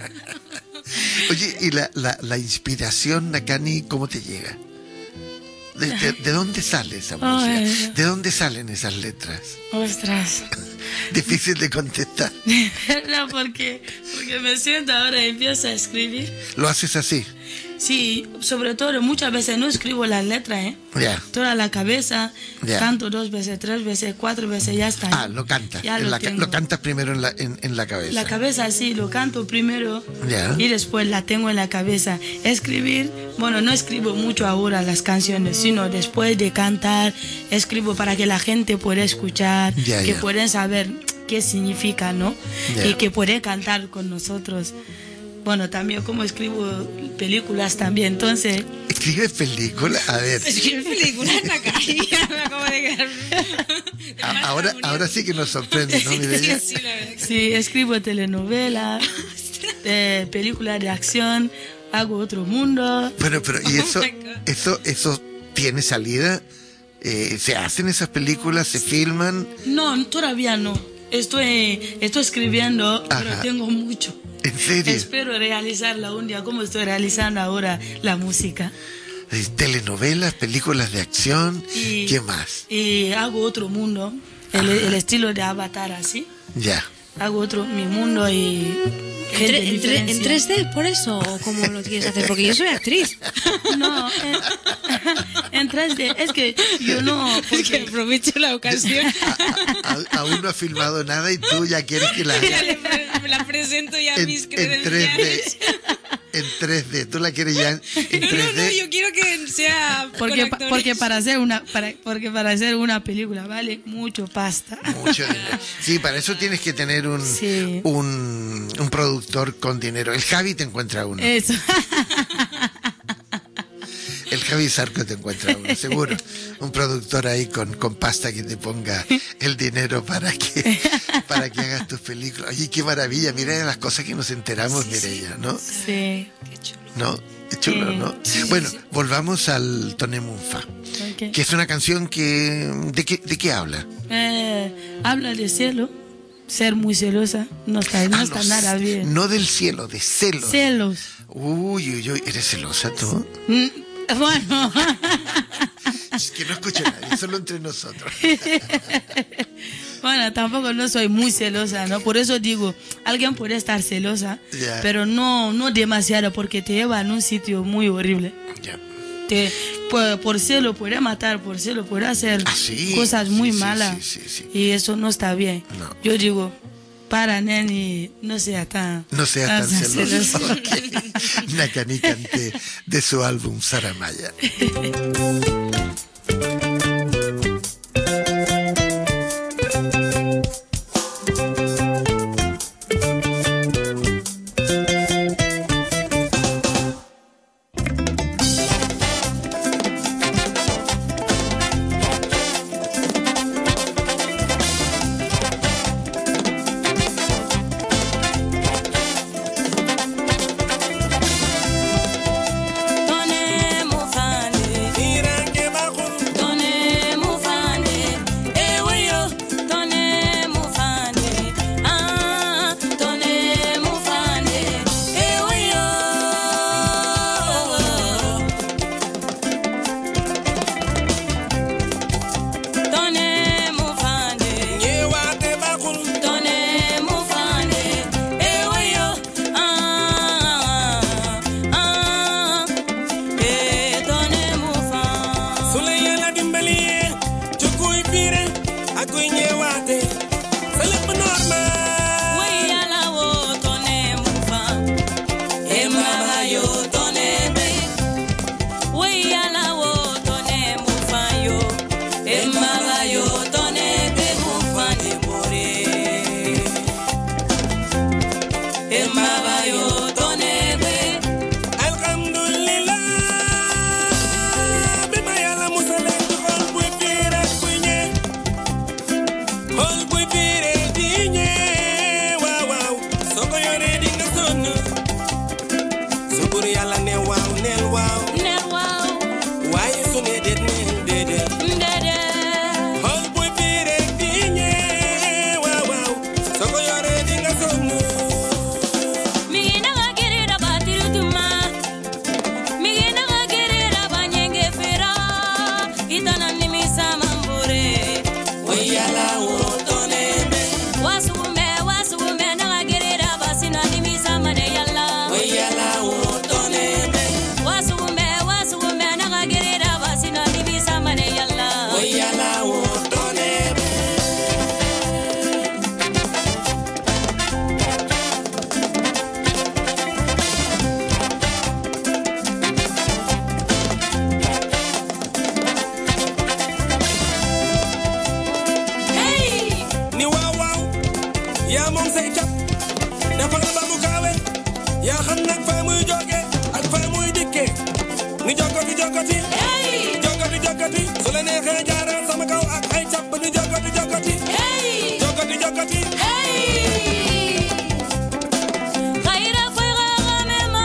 Oye, ¿y la, la, la inspiración, Nakani, cómo te llega? ¿De, de, de dónde sale esa música? Ay, ¿de dónde salen esas letras? Ostras. Difícil de contestar. No, porque, porque me siento ahora y empiezo a escribir. ¿Lo haces así? Sí, sobre todo muchas veces no escribo las letras, ¿eh? Ya. Yeah. Toda la cabeza, yeah. canto dos veces, tres veces, cuatro veces, ya está. Ah, lo cantas. Ya lo, la, tengo. lo cantas primero en la, en, en la cabeza. La cabeza sí, lo canto primero yeah. y después la tengo en la cabeza. Escribir, bueno, no escribo mucho ahora las canciones, sino después de cantar, escribo para que la gente pueda escuchar, yeah, que yeah. puedan saber qué significa, ¿no? Yeah. Y que puedan cantar con nosotros. Bueno, también como escribo películas también, entonces... ¿Escribes películas? A ver... ¿Escribes películas en la calle? Me acabo de quedar... ahora, ahora sí que nos sorprende, ¿no, Mireia? Sí, la verdad. Sí, escribo telenovelas, eh, películas de acción, hago otro mundo... Bueno, pero ¿y eso, oh eso, eso tiene salida? Eh, ¿Se hacen esas películas? ¿Se filman? No, todavía no. Estoy, estoy escribiendo, Ajá. pero tengo mucho. ¿En serio? Espero realizarla un día, como estoy realizando ahora la música. Telenovelas, películas de acción, y, ¿qué más? Y hago otro mundo, el, el estilo de Avatar, así. Ya. Hago otro, mi mundo y... ¿En, tre, en, tre, ¿En tres D por eso o cómo lo quieres hacer? Porque yo soy actriz. No, en, en tres D, es que yo no... Porque aprovecho la ocasión. A, a, aún no ha filmado nada y tú ya quieres que la haga. Ya le, me la presento ya a en, mis credenciales. En tres D. En tres D, tú la quieres ya en, en tres D. No, no, yo quiero que sea porque, pa, porque para hacer una para, porque para hacer una película vale mucho pasta. Mucho dinero. Sí, para eso tienes que tener un sí. un, un productor con dinero. El Javi te encuentra uno. Eso. El Javi Zarco te encuentra uno, seguro. Un productor ahí con, con pasta que te ponga el dinero para que para que hagas tus películas. Oye, qué maravilla, mira las cosas que nos enteramos, sí, Mireia, ¿no? Sí, qué chulo. ¿No? Es chulo, sí. ¿no? Sí, bueno, sí. volvamos al Toné Mufa, okay. que es una canción que... ¿De qué, de qué habla? Eh, habla de cielo, ser muy celosa, no está, no ah, está no, nada bien. No del cielo, de celos. Celos. Uy, uy, uy, ¿eres celosa tú? Mm. Bueno, es que no escucho a nadie, solo entre nosotros. Bueno, tampoco no soy muy celosa, ¿no? Por eso digo, alguien puede estar celosa, yeah. pero no, no demasiado, porque te lleva en un sitio muy horrible. Yeah. Te, por, por celo puede matar, por celo puede hacer ¿Ah, sí? cosas muy sí, malas, sí, sí, sí, sí. y eso no está bien. No. Yo digo, para neni, no sea tan, no sea tan, tan celoso. celoso. Okay. Nakani cante de su álbum Saramaya. tàmbali ci kuy fiire ak kuy ñëwaate sa lépp normal way yàlla woo tone mu fa e mama yo tone be way yàlla woo tone mu fa yo e mama yo tone be mu fa ni more e mama yo tone be alhamdulillah bi ma yàlla musale ci xol buy fiire ak kuy ñe xol buy fiire di ñe waaw waaw soo ko yoree di nga sonn su bur yàlla ne waaw neel waaw neel waaw waaye su ne déet neel déedéet ndede xol buy fiire di ñe waaw waaw soo ko yoree di nga sonn migi naga gerera batiru tuma migi naga gerera banyenge fera itana nimisa mambure way yàlla woo tone be wasugume wasugume naga gerera basina nimisa mane yalla way yàlla woo tone be wasugume wasugume naga gerera basina nimisa mane yalla way yàlla woo tone be hey ni waaw waaw yaa moom say cap defal ba mu kaawe yaa xam nag fa muy jóge ak fa muy dikke ni jokkati jokkati hey jokkati jokkati su la neexee jaaral sama kaw ak ay cap ni jokkati jokkati hey jokkati jokkati hey khaira fay ghamema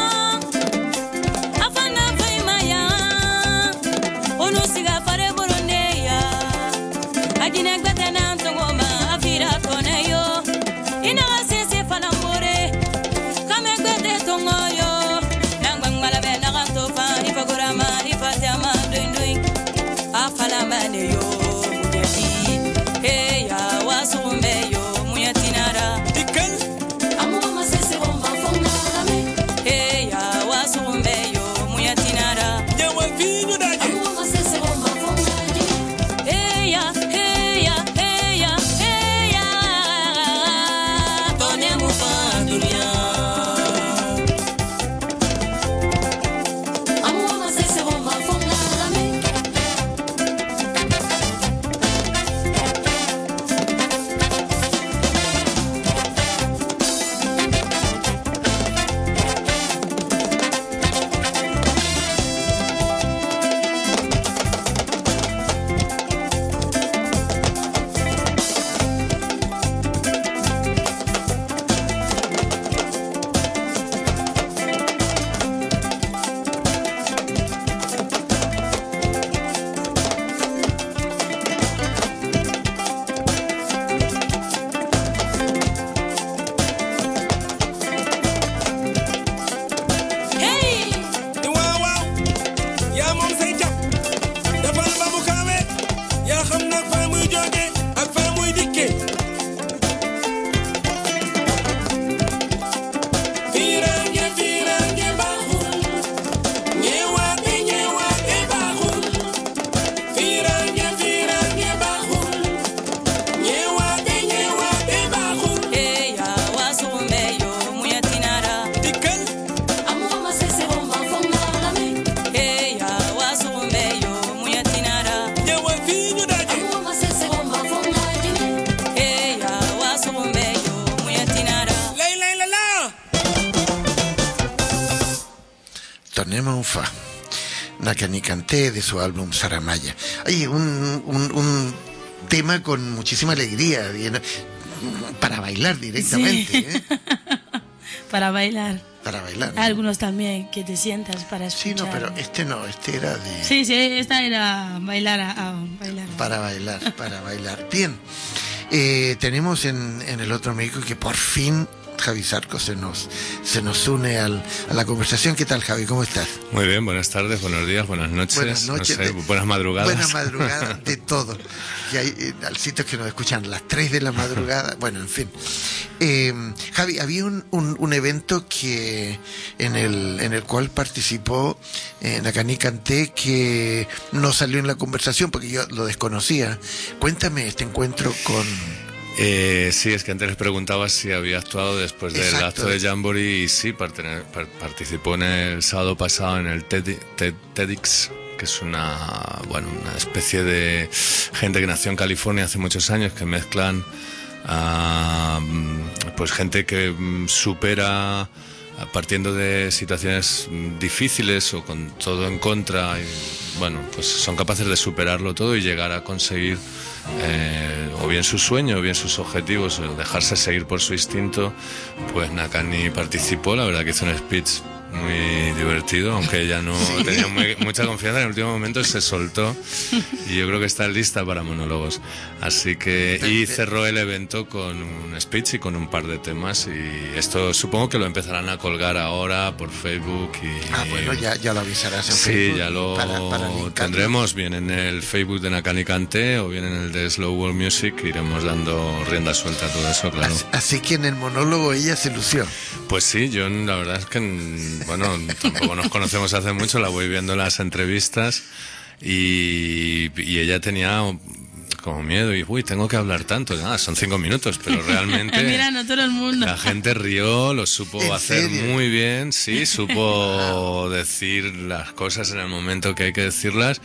afana fay maya onu siga fare boroneya ajine gbetena ntongoma afira toneyo ina sese fana more kame gbete tongoyo nangwangwala be naganto fa ifagorama ifatama dundui afala maneyo muyeti heya wasumbeyo muyetinara dikkal amuma sese bomba fonga rame heya wasumbeyo muyetinara ñëwal fii ñu daje amuma sese bomba fonga jine heya heya heya heya tone mu fa dunia amuma sese bomba fonga rame hey ni waaw waaw yaa moom say cap defal ba mu kaawe yaa xam nag fa muy jóge ak fa muy dikke fiirange fiirange baaxul ñeewaate ñeewaate baaxul fiirange fiirange baaxul ñeewaate ñeewaate baaxul heya wasumbeyo muyetinara dikkal amuma sese bomba fonga rame heya wasumbeyo muyetinara ñëwal fii ñu daje amuma sese bomba fonga jine heya wasumbeyo muyetinara lay lay la la Tonema Ufa, Nakani Canté de su álbum Saramaya. Oye, un, un, un tema con muchísima alegría, bien, para bailar directamente, Sí. ¿eh? Para bailar. Para bailar. Algunos también que te sientas para Sí, escuchar. no, pero este no, este era de... Sí, sí, esta era bailar a, a bailar. Para bailar, para bailar. Bien, eh, tenemos en, en el otro médico que por fin, Javi Zarco se nos, se nos une al, a la conversación. ¿Qué tal, Javi? ¿Cómo estás? Muy bien, buenas tardes, buenos días, buenas noches, buenas, noches, no sé, de, buenas madrugadas. Buenas madrugadas, de todo. Y hay eh, sitios que nos escuchan a las tres de la madrugada. Bueno, en fin. Eh, Javi, había un, un, un evento que en el, en el cual participó eh, Nakani Kanté, que no salió en la conversación porque yo lo desconocía. Cuéntame este encuentro con... Eh, sí, es que antes les preguntaba si había actuado después del Exacto. acto de Jamboree, y sí, parte- par- participó en el sábado pasado en el TED, TED, TEDx, que es una, bueno, una especie de gente que nació en California hace muchos años, que mezclan a, pues gente que mm, supera partiendo de situaciones difíciles o con todo en contra, y bueno, pues son capaces de superarlo todo y llegar a conseguir eh, o bien su sueño o bien sus objetivos, o dejarse seguir por su instinto. Pues Nakani participó, la verdad que hizo un speech muy divertido, aunque ella no Sí. tenía muy- mucha confianza. En el último momento se soltó y yo creo que está lista para monólogos, así que y cerró el evento con un speech y con un par de temas, y esto supongo que lo empezarán a colgar ahora por Facebook y Ah, bueno, ya, ya lo avisarás en sí, Facebook. ya lo para, para linkarlo. tendremos bien en el Facebook de Nakani Kanté o bien en el de Slow World Music. Iremos dando rienda suelta a todo eso, claro. Así, así que en el monólogo ella se lució. Pues sí, yo la verdad es que, bueno, tampoco nos conocemos hace mucho, la voy viendo en las entrevistas y, y ella tenía como miedo y, uy, tengo que hablar tanto. Nada, son cinco minutos, pero realmente Mirando a todo el mundo. la gente rió, lo supo ¿En hacer serio? muy bien, sí, supo decir las cosas en el momento que hay que decirlas.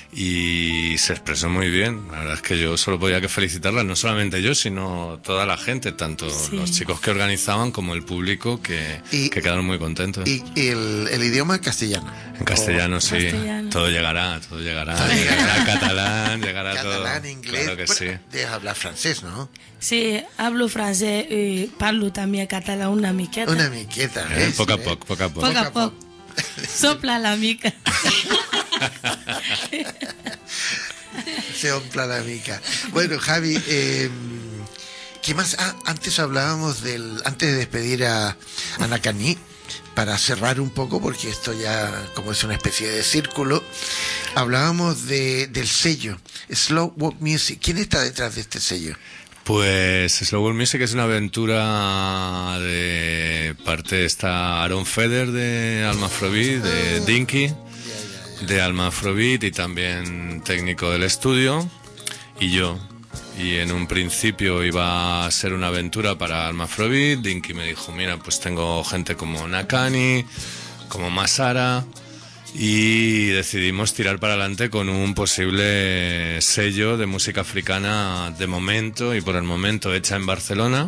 Y se expresó muy bien. La verdad es que yo solo podía que felicitarla, no solamente yo, sino toda la gente, tanto Sí. los chicos que organizaban como el público, que, Y- que quedaron muy contentos. Y el, el idioma castellano. En castellano, sí. Castellano. Todo llegará, todo llegará. Llegará catalán, llegará todo. Catalán, inglés. Claro que sí. Bueno, debes hablar francés, ¿no? Sí, hablo francés y parlo también catalán una miqueta. Una miqueta. Eh, ¿ves? poco a ¿Eh? poco, poco a poco. Poco a poco. Sopla la mica. Se opla la mica. Bueno, Javi, eh, ¿qué más? Ah, antes hablábamos del... Antes de despedir a, a Nakani, para cerrar un poco, porque esto ya como es una especie de círculo, hablábamos de, del sello, Slow Walk Music. ¿Quién está detrás de este sello? Pues Slow World Music es una aventura de parte, está Aaron Feder de Alma Afrobeat, de Dinky, de Alma Afrobeat, y también técnico del estudio, y yo. Y en un principio iba a ser una aventura para Alma Afrobeat. Dinky me dijo, mira, pues tengo gente como Nakani, como Masara, y decidimos tirar para adelante con un posible sello de música africana de momento y por el momento hecha en Barcelona.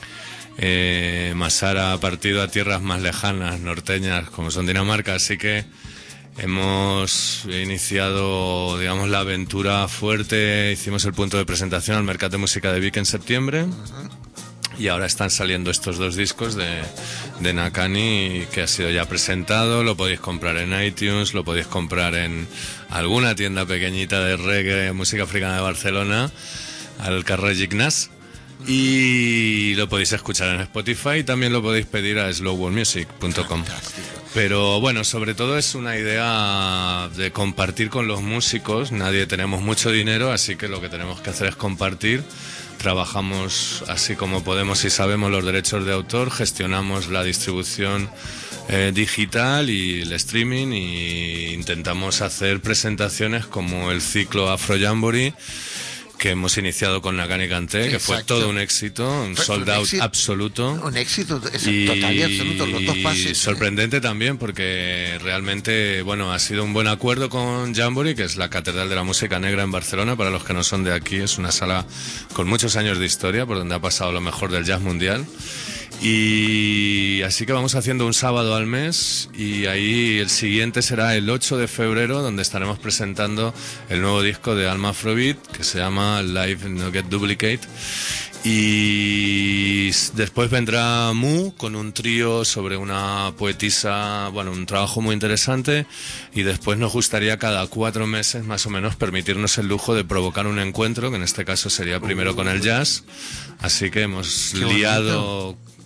Eh, Masara ha partido a tierras más lejanas, norteñas, como son Dinamarca, así que hemos iniciado, digamos, la aventura fuerte. Hicimos el punto de presentación al Mercat de Música de Vic en septiembre. Y ahora están saliendo estos dos discos de, de Nakani, que ha sido ya presentado. Lo podéis comprar en iTunes, lo podéis comprar en alguna tienda pequeñita de reggae, música africana de Barcelona, al carrer Gignàs. Y lo podéis escuchar en Spotify y también lo podéis pedir a slow world music punto com. Pero bueno, sobre todo es una idea de compartir con los músicos. Nadie tenemos mucho dinero, así que lo que tenemos que hacer es compartir. Trabajamos así como podemos y sabemos los derechos de autor, gestionamos la distribución eh, digital y el streaming, y intentamos hacer presentaciones como el ciclo Afro Jamboree que hemos iniciado con Nakani Kanté, que fue Exacto. todo un éxito, un Fue sold un out éxito. absoluto. Un éxito es Y total y absoluto, los dos pases. ¿eh? sorprendente también, porque realmente, bueno, ha sido un buen acuerdo con Jamboree, que es la catedral de la música negra en Barcelona. Para los que no son de aquí, es una sala con muchos años de historia, por donde ha pasado lo mejor del jazz mundial. Y así que vamos haciendo un sábado al mes, y ahí el siguiente será el ocho de febrero, donde estaremos presentando el nuevo disco de Alma Afrobeat, que se llama Live No Get Duplicate. Y después vendrá Mu con un trío sobre una poetisa, bueno, un trabajo muy interesante. Y después nos gustaría cada cuatro meses más o menos permitirnos el lujo de provocar un encuentro, que en este caso sería primero con el jazz. Así que hemos Qué bonito. liado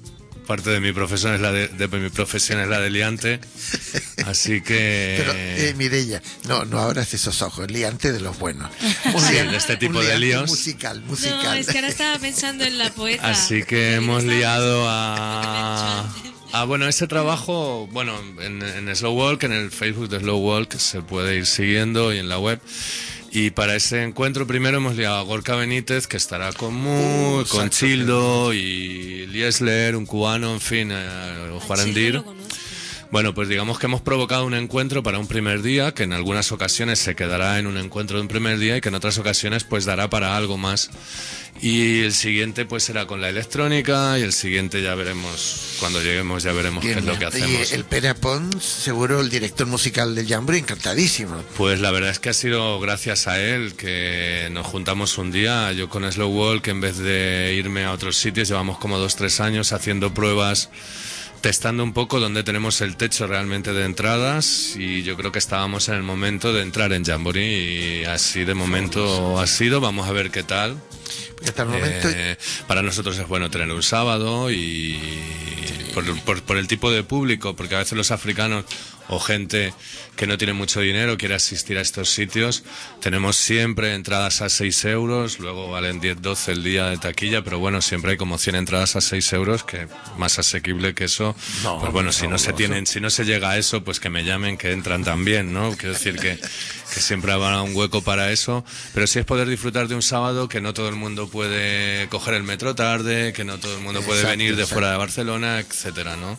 parte de mi profesión es la de, de mi profesión es la de liante, así que... Pero, eh, Mireia, no, no abras esos ojos, liante de los buenos. Un Sí, liante- de este tipo un de liante líos. musical, No, musical. es que ahora estaba pensando en la poeta. Así que hemos liado a... Ah, bueno, ese trabajo, bueno, en, en Slow Walk, en el Facebook de Slow Walk, se puede ir siguiendo y en la web. Y para ese encuentro primero hemos liado a Gorka Benítez, que estará con Mu, Uh, con exacto, Childo y Liesler, un cubano, en fin, eh, Juarendir. Lo conozco. Bueno, pues digamos que hemos provocado un encuentro para un primer día, que en algunas ocasiones se quedará en un encuentro de un primer día y que en otras ocasiones pues dará para algo más. Y el siguiente pues será con la electrónica y el siguiente ya veremos, cuando lleguemos ya veremos Bien, qué es lo que bien. hacemos. Y el Pere Pons, seguro el director musical del Jamboree, encantadísimo. Pues la verdad es que ha sido gracias a él que nos juntamos un día, yo con Slow Walk, en vez de irme a otros sitios, llevamos como dos, tres años haciendo pruebas, testando un poco dónde tenemos el techo realmente de entradas, y yo creo que estábamos en el momento de entrar en Jamboree y así de momento ha sido. Vamos a ver qué tal. Hasta el momento, Eh, para nosotros es bueno tener un sábado y por, por- por el tipo de público, porque a veces los africanos o gente que no tiene mucho dinero quiere asistir a estos sitios. Tenemos siempre entradas a seis euros, luego valen diez, doce el día de taquilla, pero bueno, siempre hay como cien entradas a seis euros, que más asequible que eso. No, pues bueno, si no se no, tienen, si no se llega a eso, pues que me llamen, que entran también, ¿no? Quiero decir que, que siempre habrá un hueco para eso, pero sí es poder disfrutar de un sábado, que no todo el mundo puede coger el metro tarde, que no todo el mundo puede Exacto, venir de exacto. fuera de Barcelona, etcétera, ¿no?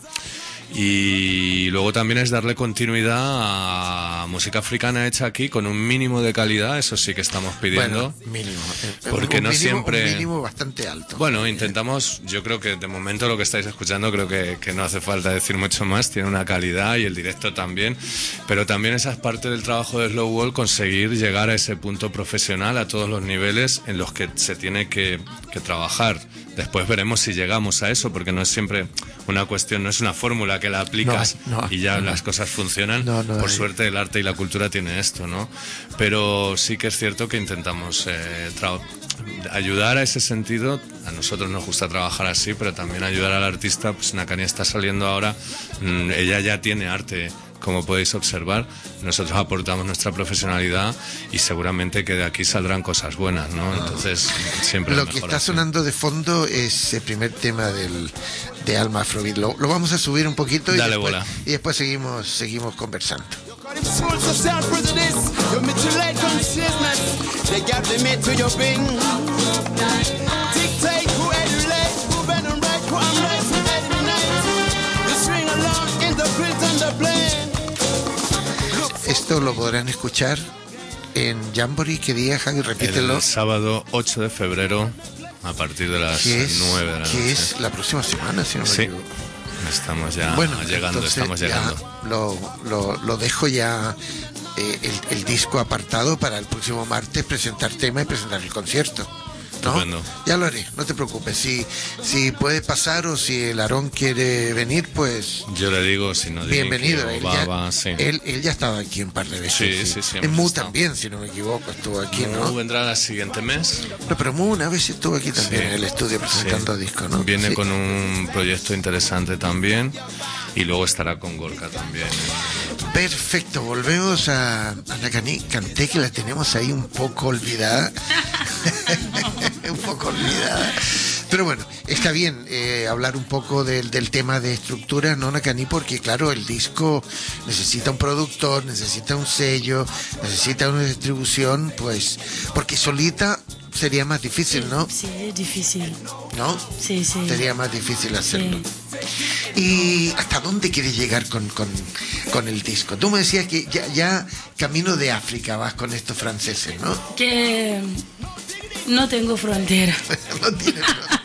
Y luego también es darle continuidad a música africana hecha aquí con un mínimo de calidad, eso sí que estamos pidiendo. bueno, mínimo. eh, Porque un no mínimo- siempre- Un mínimo bastante alto. Bueno, intentamos, yo creo que de momento lo que estáis escuchando creo que, que no hace falta decir mucho más, tiene una calidad y el directo también, pero también esa es parte del trabajo de Slow Walk, conseguir llegar a ese punto profesional a todos los niveles en los que se tiene que, que trabajar. Después veremos si llegamos a eso, porque no es siempre una cuestión, no es una fórmula que la aplicas No, no, y ya no. las cosas funcionan. No, no Por hay. suerte el arte y la cultura tiene esto, ¿no? Pero sí que es cierto que intentamos eh, tra- ayudar a ese sentido. A nosotros nos gusta trabajar así, pero también ayudar al artista. Pues Nakani está saliendo ahora, mm, ella ya tiene arte, como podéis observar. Nosotros aportamos nuestra profesionalidad y seguramente que de aquí saldrán cosas buenas, ¿no? Entonces siempre Lo es que mejor está así. sonando de fondo es el primer tema del, de Alma Afrobeat. Lo, lo vamos a subir un poquito y Dale después, bola. y después seguimos, seguimos conversando. Soul social prejudice, you mutilate consciousness. They got the meat to your being. Dictate who emulate, who bend and right, who I'm right, who eliminate. The string along in the print and the blame. Esto lo podrán escuchar en Jamboree. ¿Qué día, Javi? Repítelo. El sábado ocho de febrero a partir de las Que es, nueve de la noche. que es la próxima semana, si no me Sí. equivoco. Estamos ya Bueno, llegando, entonces estamos ya llegando. Lo, lo, lo dejo ya eh, el, el disco apartado para el próximo martes, presentar tema y presentar el concierto. ¿No? Estupendo. Ya lo haré, no te preocupes. Si, si puede pasar o si el Aarón quiere venir, pues Yo le digo, si no bienvenido. Dinky Él o ya, Baba, sí. él, él ya estaba aquí un par de veces. Sí, sí, sí, En hemos Mu estado. también, si no me equivoco, estuvo aquí, Mu ¿no? vendrá el siguiente mes. No, pero Mu una vez estuvo aquí también Sí. en el estudio presentando Sí. disco, ¿no? Viene Sí. con un proyecto interesante también y luego estará con Gorka también. Perfecto, volvemos a, a Nakani. Canté que la tenemos ahí un poco olvidada. un poco olvidada. Pero bueno, está bien eh, hablar un poco del, del tema de estructura, ¿no, Nakani? Porque claro, el disco necesita un productor, necesita un sello, necesita una distribución, pues, porque solita sería más difícil, ¿no? Sí, es difícil. ¿No? Sí, sí. Sería más difícil hacerlo. ¿Y hasta dónde quieres llegar con, con, con el disco? Tú me decías que ya, ya camino de África vas con estos franceses, ¿no? Que no tengo frontera. No tiene frontera.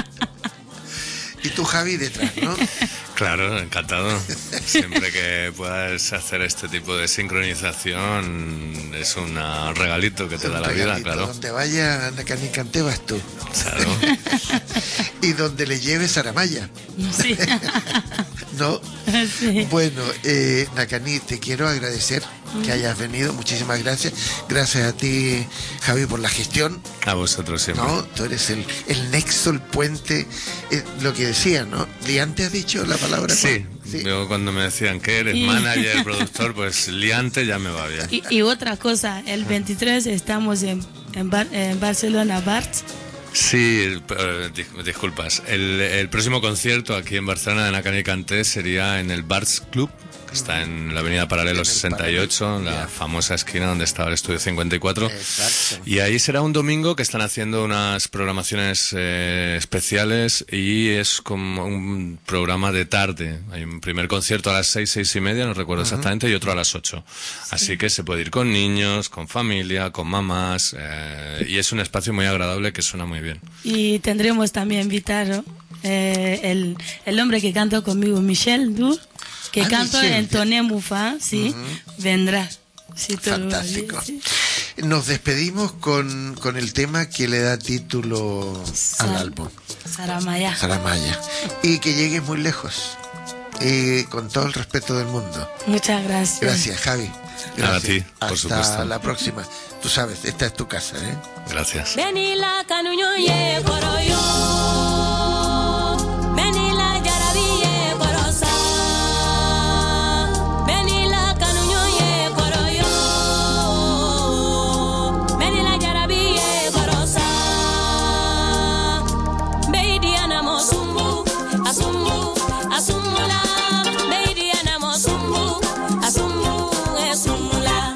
Y tú, Javi, detrás, ¿no? Claro, encantado. Siempre que puedas hacer este tipo de sincronización es un regalito que te da la vida, Regalito. claro. Donde vaya Nakani Kanté vas tú. Claro. Y donde le lleves Aramaya. Sí. ¿No? Sí. Bueno, eh, Nakani, te quiero agradecer que hayas venido. Muchísimas gracias. Gracias a ti, Javi, por la gestión. A vosotros siempre. ¿No? Tú eres el, el nexo, el puente, eh, lo que decía, ¿no? ¿Liante has dicho la palabra? Sí. Sí. Yo cuando me decían que eres Y- manager, productor, pues liante ya me va bien. Y, y otra cosa, el veintitrés estamos en, en, Bar- en Barcelona, Bart. Sí, el- eh, dis- disculpas. El, el próximo concierto aquí en Barcelona de Nakani Canté sería en el Barts Club, que está en la avenida Paralelo En el sesenta y ocho, Paralelo, la ya. famosa esquina donde estaba el estudio cincuenta y cuatro. Exacto. Y ahí será un domingo que están haciendo unas programaciones eh, especiales y es como un programa de tarde. Hay un primer concierto a las seis, seis y media, no recuerdo exactamente, y otro a las ocho. Así que se puede ir con niños, con familia, con mamás, eh, y es un espacio muy agradable que suena muy bien. Y tendremos también invitado eh, el, el hombre que canta conmigo, Michel Dur, que Ah, canta Michel. en Toné Mufa, sí, vendrá. Sí, todo va bien, Fantástico. sí. Nos despedimos con, con el tema que le da título al Sar- álbum, Saramaya. Saramaya. Y que llegues muy lejos. Y con todo el respeto del mundo. Muchas gracias. Gracias, Javi. Nada, a Gracias. ti, por Hasta supuesto. la próxima. Tú sabes, esta es tu casa, ¿eh? Gracias. Benila kanuño ye koroyo. Benila jarabi ye korosa. Benila kanuño ye koroyo. Benila jarabi ye korosa. Beidi anamo sumbu, asumbu, asumula. Beidi anamo sumbu, asumbu, esumula.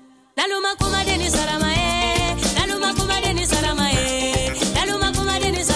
Laluma kuma deni sarama e, laluma kuma deni sarama e, laluma kuma deni sarama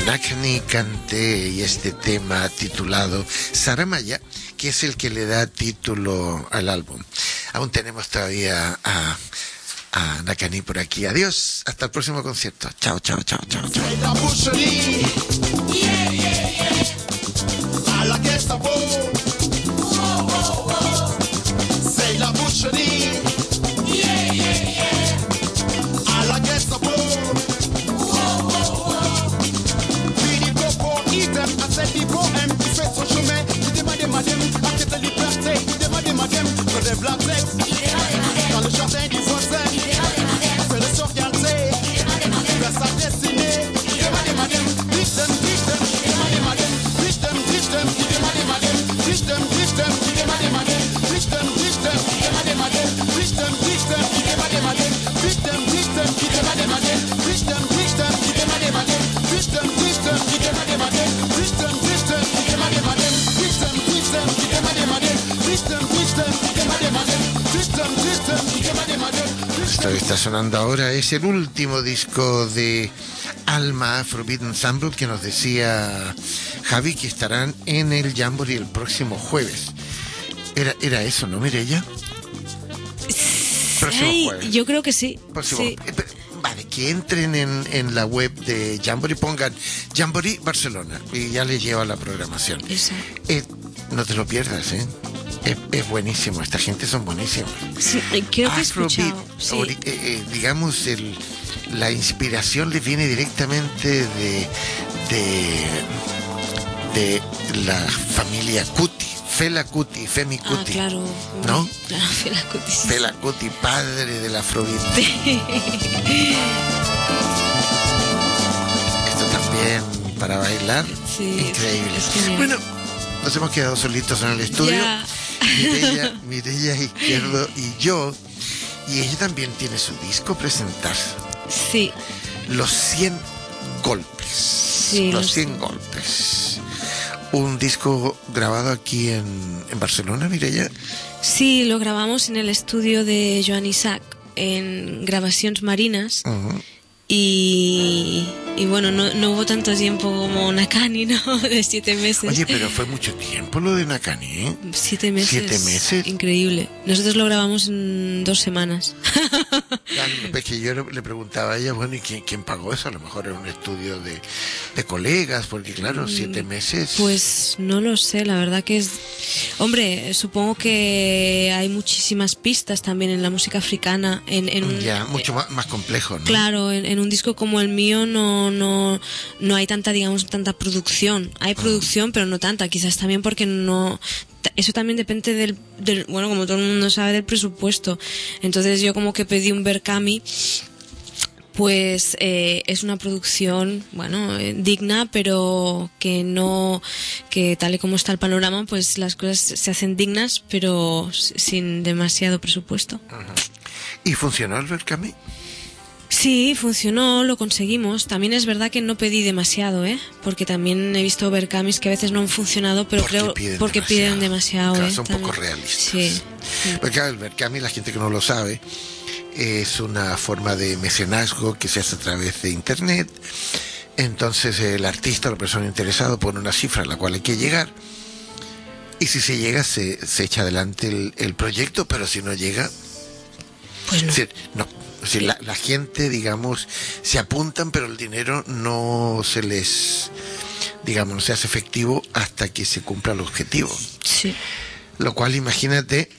Nakani Kante y este tema titulado Saramaya, que es el que le da título al álbum. Aún tenemos todavía a, a Nakani por aquí. Adiós, hasta el próximo concierto. Chao, chao, chao, chao, chao. Dans le jardin du voisin, fait le s'orienter vers sa destinée. Demandez madame, teach them, teach them, demandez madame, teach them, teach them, demandez madame, teach them, teach them, demandez madame, teach them, teach them, demandez madame, teach them, teach them, demandez madame, teach them, teach them, demandez madame, teach them, teach them, demandez madame, teach them, teach them, demandez madame, teach them, teach them, demandez madame, teach them, teach them, demandez madame, teach them, teach them, demandez madame. Esto que está sonando ahora es el último disco de Alma Afrobeat Ensemble, que nos decía Javi que estarán en el Jamboree el próximo jueves. Era, era eso, ¿no, Mireia? Próximo Ay, jueves. yo creo que sí. Próximo. Sí. Eh, pero, Vale, que entren en, en la web de Jamboree, pongan Jamboree Barcelona y ya les lleva la programación. Exacto. Eh, no te lo pierdas, ¿eh? Es, es buenísimo, esta gente son buenísimos. Sí, creo que he Afrobeat, escuchado. Sí. ori- eh, eh, digamos, el, la inspiración les viene directamente de, de, de la familia Kuti, Fela Kuti, Femi Ah, Kuti. claro. ¿No? Claro, Fela Kuti. sí. Fela Kuti, padre del Afrobeat. Esto también para bailar, Sí, increíble. es genial. Bueno, nos hemos quedado solitos en el estudio. Ya. Mireia, Mireia Izquierdo y yo. Y ella también tiene su disco presentar. Sí, Los cien golpes. Sí, los los cien cien. golpes. Un disco grabado aquí en, en Barcelona, Mireia. sí, lo grabamos en el estudio de Joan Isaac, en Grabacions Marinas. Ujú. Y, y bueno, no, no hubo tanto tiempo como Nakani, ¿no? De siete meses. Oye, pero fue mucho tiempo lo de Nakani, ¿eh? Siete meses. ¿Siete meses? Increíble. Nosotros lo grabamos en dos semanas. Claro, pues que yo le preguntaba a ella, bueno, ¿y quién, quién pagó eso? A lo mejor era un estudio de, de colegas, porque claro, siete meses. Pues no lo sé, la verdad que es... Hombre, supongo que hay muchísimas pistas también en la música africana. En, en un- Ya, mucho más, más complejo, ¿no? Claro, en, en un disco como el mío no, no, no hay tanta, digamos, tanta producción. Hay producción, pero no tanta. Quizás también porque no... Eso también depende del, del, bueno, como todo el mundo sabe, del presupuesto. Entonces yo como que pedí un Berkami, pues eh, es una producción, bueno, eh, digna, pero que no, que tal y como está el panorama, pues las cosas se hacen dignas, pero s- sin demasiado presupuesto. ¿Y funcionó el Berkami? Sí, funcionó, lo conseguimos. También es verdad que no pedí demasiado, ¿eh? Porque también he visto Berkamis que a veces no han funcionado, pero Porque creo piden porque demasiado. piden demasiado, Claro, ¿eh? son También. poco realistas. Sí. sí. Porque claro, el Berkami, la gente que no lo sabe, es una forma de mecenazgo que se hace a través de internet. Entonces el artista o la persona interesada pone una cifra a la cual hay que llegar. Y si se llega, se, se echa adelante el, el proyecto, pero si no llega, Pues no. es decir, no. Es decir, la, la gente, digamos, se apuntan, pero el dinero no se les, digamos, no se hace efectivo hasta que se cumpla el objetivo. Sí. Lo cual, imagínate,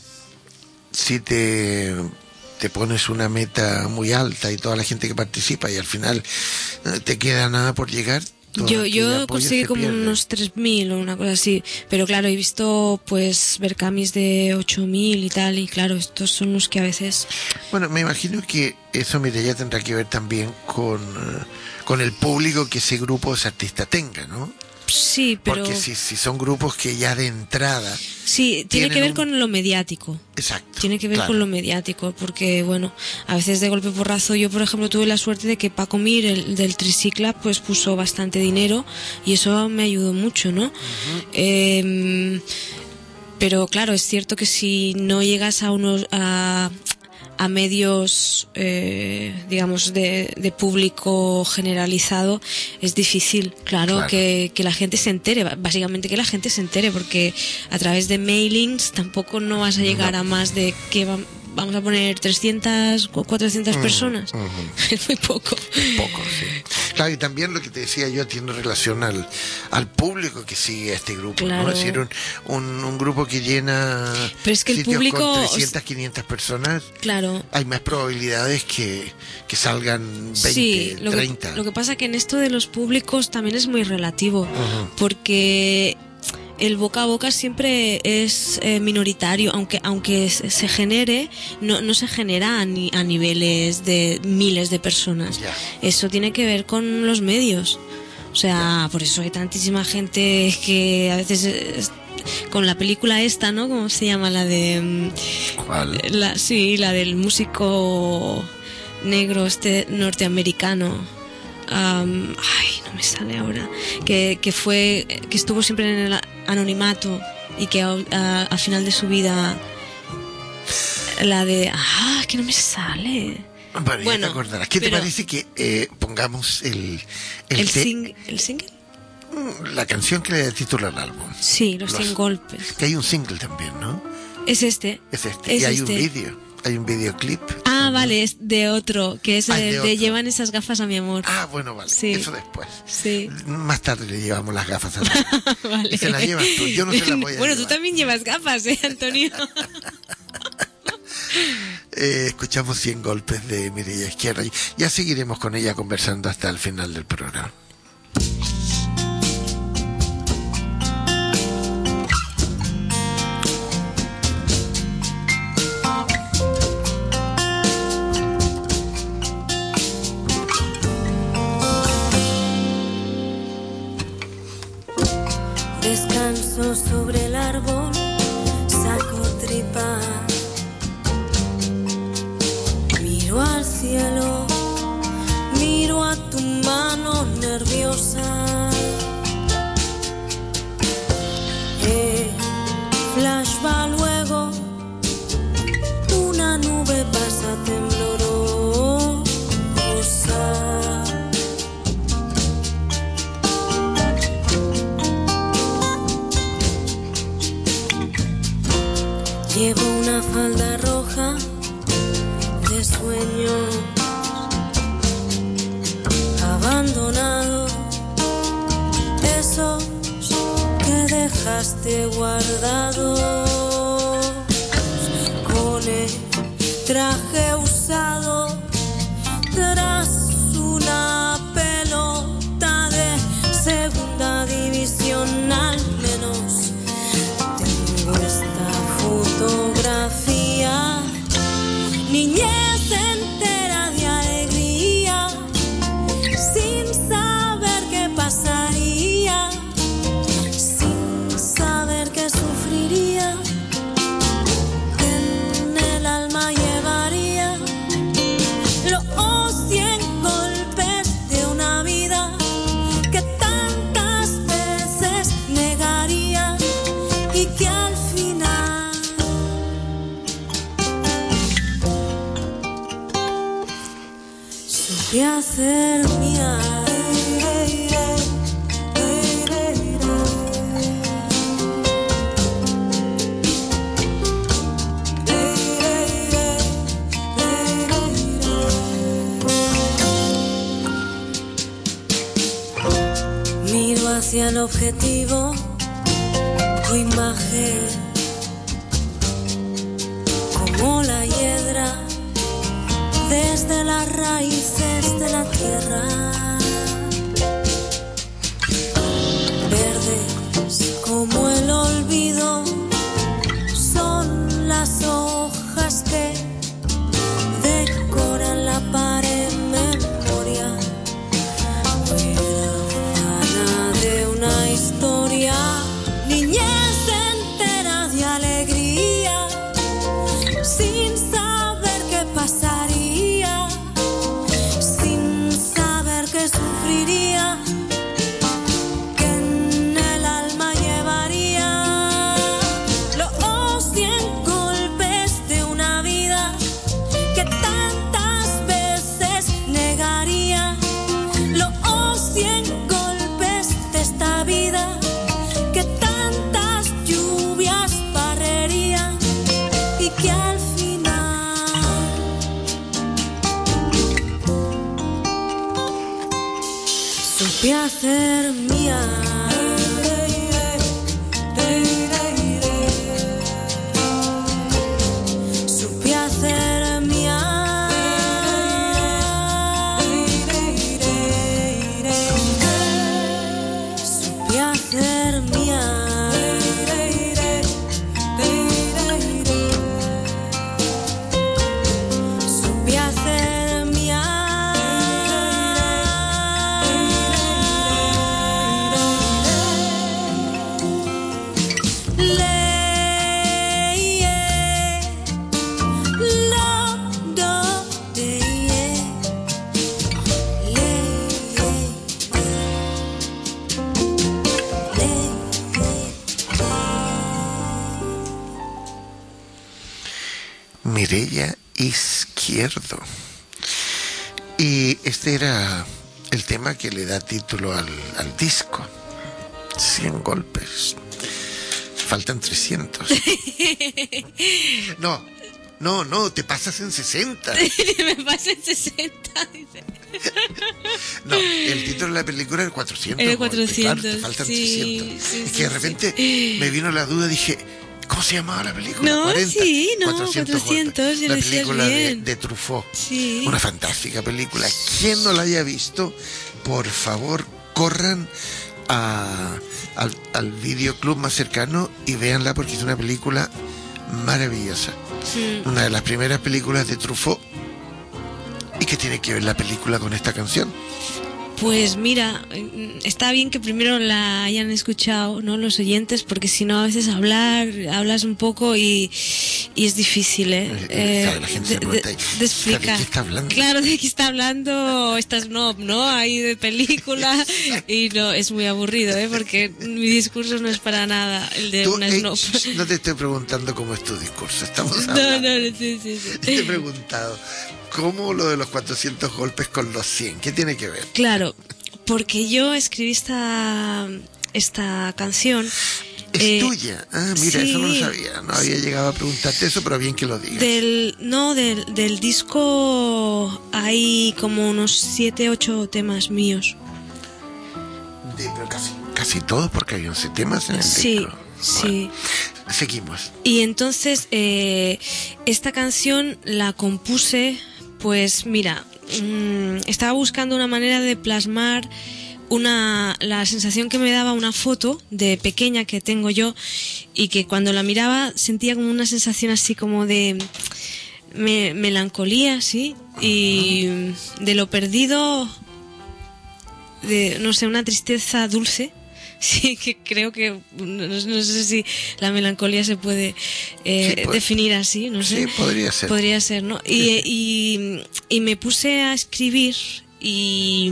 si te, te pones una meta muy alta y toda la gente que participa y al final eh, te queda nada por llegar. todo Yo, aquel yo apoyo conseguí se como pierde. unos tres mil o una cosa así, pero claro, he visto pues Berkamis de ocho mil y tal, y claro, estos son los que a veces... Bueno, me imagino que eso, Mireia, tendrá que ver también con, eh, con el público que ese grupo, ese artista tenga, ¿no? Sí, pero... Porque si, si son grupos que ya de entrada... Sí, tiene tienen que ver un- con lo mediático. Exacto. Tiene que ver claro. con lo mediático, porque bueno, a veces de golpe porrazo, yo por ejemplo tuve la suerte de que Paco Mir, el del Tricicla, pues puso bastante dinero y eso me ayudó mucho, ¿no? Eh, pero claro, es cierto que si no llegas a unos... a a medios, eh, digamos, de, de público generalizado, es difícil, claro, Claro. Que, que la gente se entere, básicamente que la gente se entere, porque a través de mailings tampoco no vas a llegar No. a más de que va- vamos a poner trescientas o cuatrocientas Mm, personas. ujú. Es muy poco. Poco, sí. Claro, y también lo que te decía yo tiene relación al, al público que sigue a este grupo, Claro. ¿no? Es decir, un, un, un grupo que llena Pero es que el sitios público, con os- trescientas, quinientas personas, Claro. hay más probabilidades que, que salgan veinte, Sí, lo que, treinta. lo que pasa que en esto de los públicos también es muy relativo, Ujú. porque el boca a boca siempre es eh, minoritario, aunque aunque se se genere, no, no se genera a, ni- a niveles de miles de personas. Ya. Eso tiene que ver con los medios. O sea, por eso hay tantísima gente que a veces es- con la película esta, ¿no? ¿Cómo se llama? La de... mm, ¿Cuál? La, sí, la del músico negro este norteamericano. Am, ay, no me sale ahora. Que, que fue, que estuvo siempre en el anonimato y que a- a- al final de su vida, la de, ah, que no me sale. Bueno, ya Bueno, te acordarás. ¿Qué te pero- parece que eh, pongamos el, el, El, te- sing, el single, la canción que le da título al álbum? sí, los Los- cien golpes. Que hay un single también, ¿no? Es este. Es este. Es y hay este. un vídeo. Hay un videoclip. Ah, vale, es de otro, que es Ah, el de de, otro. llevan esas gafas a mi amor. Ah, bueno, vale. Sí. Eso después. Sí. Más tarde le llevamos las gafas a la... Vale. Y se las llevas tú, yo no se las voy a Bueno, tú llevar. también llevas gafas, ¿eh, Antonio? Eh, escuchamos cien golpes de Mireia Izquierda y ya seguiremos con ella conversando hasta el final del programa. Descanso sobre el árbol, saco tripas, miro al cielo, miro a tu mano nerviosa. El flash va luego, una nube pasa temblorosa. Llevo una falda roja de sueños abandonados, esos que dejaste guardados, con el traje usado tras una pelota de segunda división. Al menos tengo esta fotografía, niñez entera de alegría, sin saber qué pasaría, sin saber qué sufriría, en el alma llevaría los cien golpes de una vida que tantas veces negaría y que al final supe hacer mía. Miro hacia el objetivo, tu imagen como la hiedra desde las raíces de la tierra, verdes como el olvido, son las hojas que decoran la pared memoria, huérfana de una historia, niñez entera de alegría, sin saber qué pasaría, sin saber qué Supe hacer mía. Supe hacer mía. Supe hacer mía. Supe hacer mía. Mireia Izquierdo. Y este era el tema que le da título al, al disco. cien golpes. Faltan trescientos. No, no, no, te pasas en sesenta. Me pasé en sesenta, dice. No, el título de la película era cuatrocientos. Era golpes, cuatrocientos, claro, te faltan sí, trescientos. sí, Es sí, que de sí. repente me vino la duda, dije, ¿cómo se llamaba la película? No, cuarenta, sí, no, cuatrocientos cuatrocientos, golpes. ya La lo decías película de, bien. de Truffaut. Sí. Una fantástica película. Quien no la haya visto, por favor, corran a, al, al videoclub más cercano y véanla porque es una película maravillosa. Sí. Una de las primeras películas de Truffaut. ¿Y qué tiene que ver la película con esta canción? Pues mira, está bien que primero la hayan escuchado, ¿no? Los oyentes, porque si no a veces hablar, hablas un poco y, y es difícil, ¿eh? Eh, claro, la gente de, se pregunta, de- ¿sabe de explicar. qué está hablando? Claro, de qué está hablando esta snob, ¿no? Ahí de película y no, es muy aburrido, ¿eh? Porque mi discurso no es para nada el de Tú, una eh, snob. no te estoy preguntando cómo es tu discurso, estamos No, hablando. no, no, sí, sí, sí. Te he preguntado, ¿cómo lo de los cuatrocientos golpes con los cien? ¿Qué tiene que ver? Claro, porque yo escribí esta, esta canción. Es eh, tuya. Ah, mira, eso no lo sí. sabía. No había llegado a preguntarte eso, pero bien que lo digas. Del, no, del, del disco hay como unos siete, ocho temas míos. De- pero casi, casi todos, porque hay once temas en el Sí, disco. sí. Bueno, seguimos. Y entonces eh, esta canción la compuse, pues mira, mmm, estaba buscando una manera de plasmar una la sensación que me daba una foto de pequeña que tengo yo y que cuando la miraba sentía como una sensación así como de me- melancolía, sí, y de lo perdido, de no sé, una tristeza dulce. Sí, que creo que no, no sé si la melancolía se puede eh, Sí, puede. definir así, no sé. Sí, podría ser. Podría ser, ¿no? Y, y, y me puse a escribir y,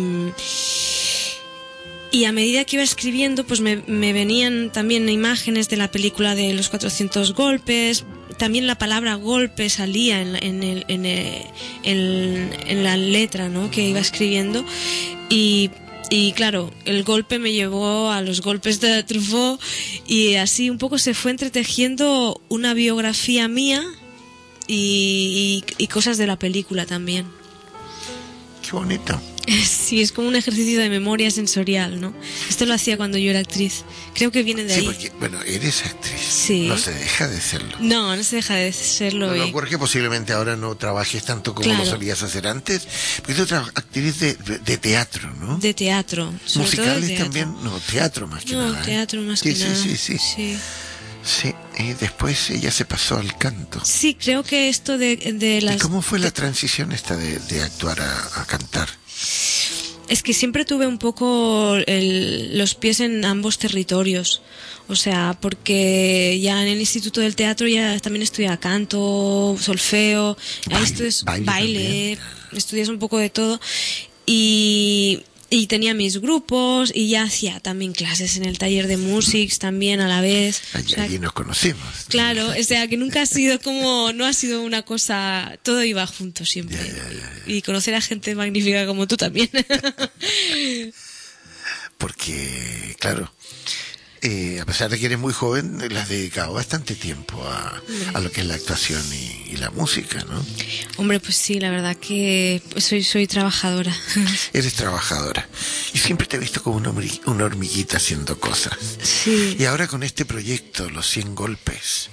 y a medida que iba escribiendo, pues me, me venían también imágenes de la película de los cuatrocientos golpes. También la palabra golpe salía en, la- en, el, en, el- en, en la letra, ¿no? Que iba escribiendo. Y Y claro, el golpe me llevó a los golpes de Truffaut y así un poco se fue entretejiendo una biografía mía y, y, y cosas de la película también. Qué bonito. Sí, es como un ejercicio de memoria sensorial, ¿no? Esto lo hacía cuando yo era actriz. Creo que viene de Sí, ahí. porque, bueno, eres actriz. Sí. No se deja de serlo. No, no se deja de serlo. No, no, y- porque posiblemente ahora no trabajes tanto como Claro. lo solías hacer antes. Porque tú eres actriz de, de teatro, ¿no? De teatro. Sobre todo de Musicales teatro. también. No, teatro más que No, nada. ¿eh? teatro más sí, que sí, nada. Sí, sí, sí. Sí, y después ella se pasó al canto. Sí, creo que esto de, de las... ¿Y cómo fue la transición esta de, de actuar a, a cantar? Es que siempre tuve un poco el- los pies en ambos territorios. O sea, porque ya en el Instituto del Teatro ya también estudiaba canto, solfeo, ahí Baile, estudias baile baile, estudias un poco de todo. Y, y tenía mis grupos y ya hacía también clases en el taller de musics también a la vez. Allí, O sea, allí nos conocimos. claro, o sea, que nunca ha sido como, no ha sido una cosa, todo iba junto siempre. Y conocer a gente magnífica como tú también. Porque, claro, eh, a pesar de que eres muy joven, le has dedicado bastante tiempo a, a lo que es la actuación y, y la música, ¿no? Hombre, pues sí, la verdad que soy soy trabajadora. Eres trabajadora. Y siempre te he visto como una, hormi- una hormiguita haciendo cosas. Sí. Y ahora con este proyecto, Los cien golpes,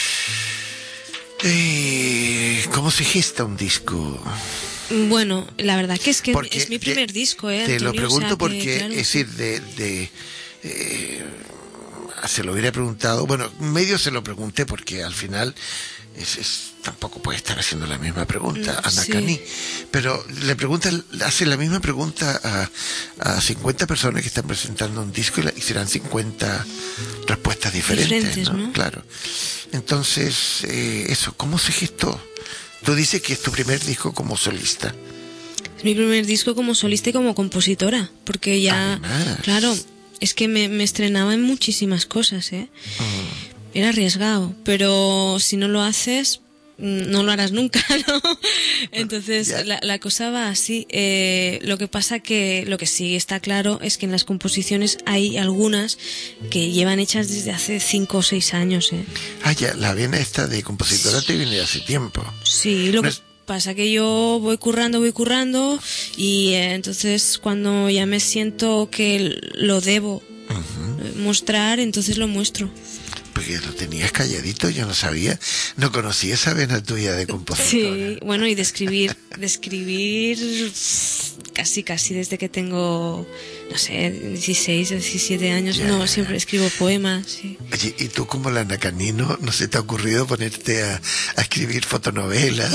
eh, ¿cómo se gesta un disco? Bueno, la verdad que es que Porque es mi primer te, disco, ¿eh, Te Antonio? lo pregunto O sea, que, porque, claro. es decir, de... de eh, se lo hubiera preguntado, bueno, medio se lo pregunté porque al final es, es, tampoco puede estar haciendo la misma pregunta a Nakani, sí. Pero le pregunta, hace la misma pregunta a, a cincuenta personas que están presentando un disco y, la, y serán cincuenta respuestas diferentes, diferentes, ¿no? ¿no? Claro. Entonces, eh, eso, ¿cómo se gestó? Tú dices que es tu primer disco como solista. Es mi primer disco como solista y como compositora, porque ya, Además. claro, es que me, me estrenaba en muchísimas cosas, ¿eh? Mm. Era arriesgado, pero si no lo haces, no lo harás nunca, ¿no? Entonces, yeah. la, la cosa va así. Eh, lo que pasa que, lo que sí está claro es que en las composiciones hay algunas que llevan hechas desde hace cinco o seis años, ¿eh? Ah, ya, la vena esta de compositora te viene de hace tiempo. Sí, lo no que... es... pasa que yo voy currando, voy currando y eh, entonces cuando ya me siento que lo debo uh-huh. mostrar, entonces lo muestro. Porque lo tenías calladito, yo no sabía, no conocía esa vena tuya de compositora. Sí, bueno, y de escribir, de escribir casi, casi desde que tengo, no sé, dieciséis o diecisiete años, yeah. no, siempre escribo poemas. Sí. Oye, ¿y tú como la Nakani no, no se te ha ocurrido ponerte a, a escribir fotonovelas?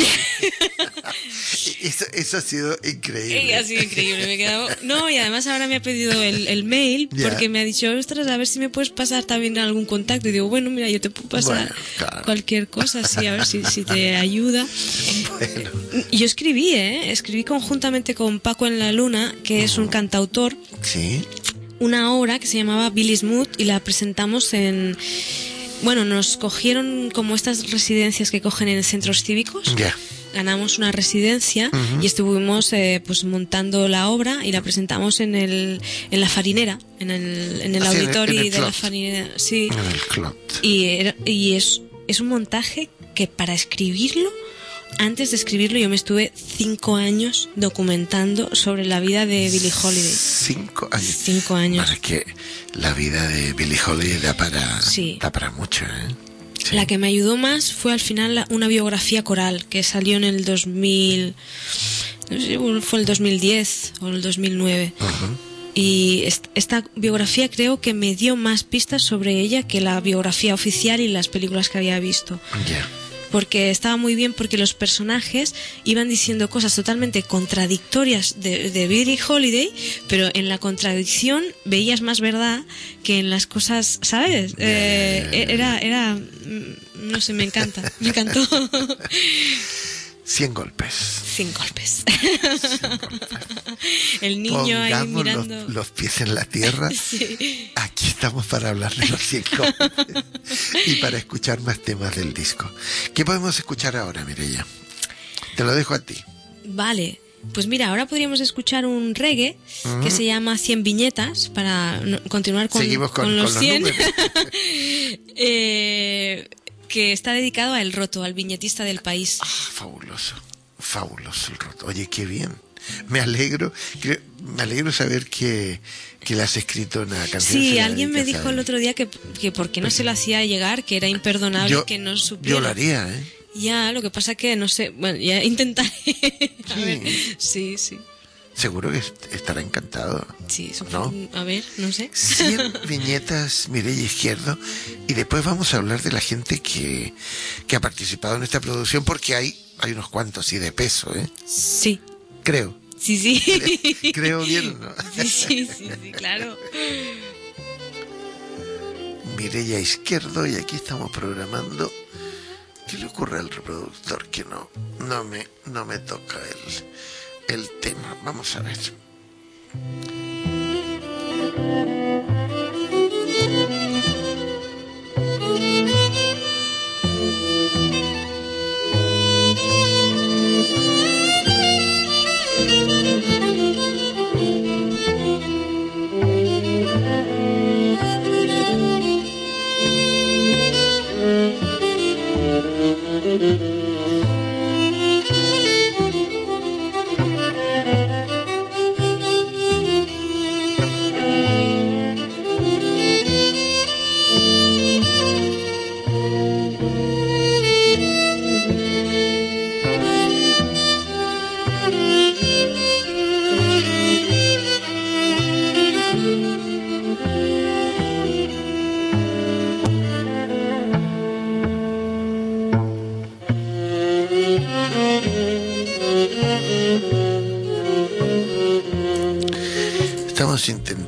Eso, eso ha sido increíble. Ha sido increíble, me he quedado... No, y además ahora me ha pedido el, el mail yeah. porque me ha dicho, ostras, a ver si me puedes pasar también algún contacto. Y digo, bueno, mira, yo te puedo pasar bueno, claro. cualquier cosa, sí, a ver si, si te ayuda. Bueno. Yo escribí, ¿eh? Escribí conjuntamente con Paco en la Luna, que es un cantautor. Sí. Una obra que se llamaba Billy's Mood y la presentamos en... Bueno, nos cogieron como estas residencias que cogen en centros cívicos. Ya. Yeah. Ganamos una residencia uh-huh. y estuvimos eh, pues montando la obra y la presentamos en el en la Farinera, en el en el ah, auditorio en el de la Farinera, sí. En el club. Y era, y es es un montaje que para escribirlo, antes de escribirlo yo me estuve cinco años documentando sobre la vida de Billie Holiday. Cinco años. Cinco años. Para que la vida de Billie Holiday da para sí. da para mucho, ¿eh? Sí. La que me ayudó más fue al final una biografía coral que salió en el dos mil, no sé, fue el dos mil diez o el dos mil nueve. Uh-huh. Y esta biografía creo que me dio más pistas sobre ella que la biografía oficial y las películas que había visto. Yeah. Porque estaba muy bien porque los personajes iban diciendo cosas totalmente contradictorias de, de Billie Holiday, pero en la contradicción veías más verdad que en las cosas, ¿sabes? Eh, era, era, no sé, me encanta, me encantó. Cien golpes. Cien golpes. Cien golpes. El niño Pongamos ahí mirando los, los pies en la tierra. Sí. Aquí estamos para hablar de los cien golpes y para escuchar más temas del disco. ¿Qué podemos escuchar ahora, Mireia? Te lo dejo a ti. Vale. Pues mira, ahora podríamos escuchar un reggae uh-huh. que se llama cien viñetas para no, continuar con, Seguimos con, con los con cien. Los eh, que está dedicado a El Roto, al viñetista del país. Ah, fabuloso, fabuloso El Roto. Oye, qué bien. Me alegro, creo, me alegro saber que, que le has escrito una canción. Sí, alguien me dijo el otro día que, que por qué no se lo hacía llegar, que era imperdonable yo, que no supiera. Yo lo haría, ¿eh? Ya, lo que pasa que no sé, bueno, ya intentaré. A sí. ver, sí, sí. Seguro que estará encantado. Sí, ¿no? A ver, no sé. cien viñetas, Mireia Izquierdo, y después vamos a hablar de la gente que, que ha participado en esta producción, porque hay, hay unos cuantos, sí, de peso, ¿eh? Sí. Creo. Sí, sí. Creo bien, ¿no? Sí, sí, sí, sí, claro. Mireia Izquierdo, y aquí estamos programando. ¿Qué le ocurre al reproductor que no, no me, no me toca el, el tema? Vamos a ver.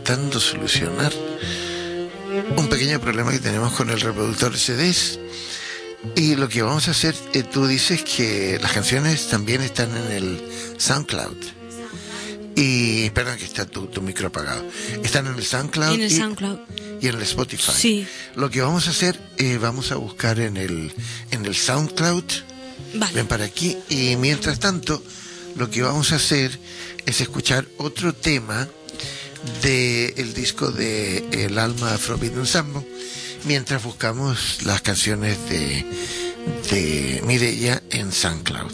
intentando solucionar un pequeño problema que tenemos con el reproductor C Ds. Y lo que vamos a hacer, eh, tú dices que las canciones también están en el SoundCloud. Y, perdón, que está tu, tu micro apagado. Están en el SoundCloud. En el y, SoundCloud. Y en el Spotify. Sí. Lo que vamos a hacer, eh, vamos a buscar en el, en el SoundCloud. Vale. Ven para aquí. Y mientras tanto, lo que vamos a hacer es escuchar otro tema del disco de El Alma Afrobeat Ensemble, mientras buscamos las canciones de, de Mireia en SoundCloud.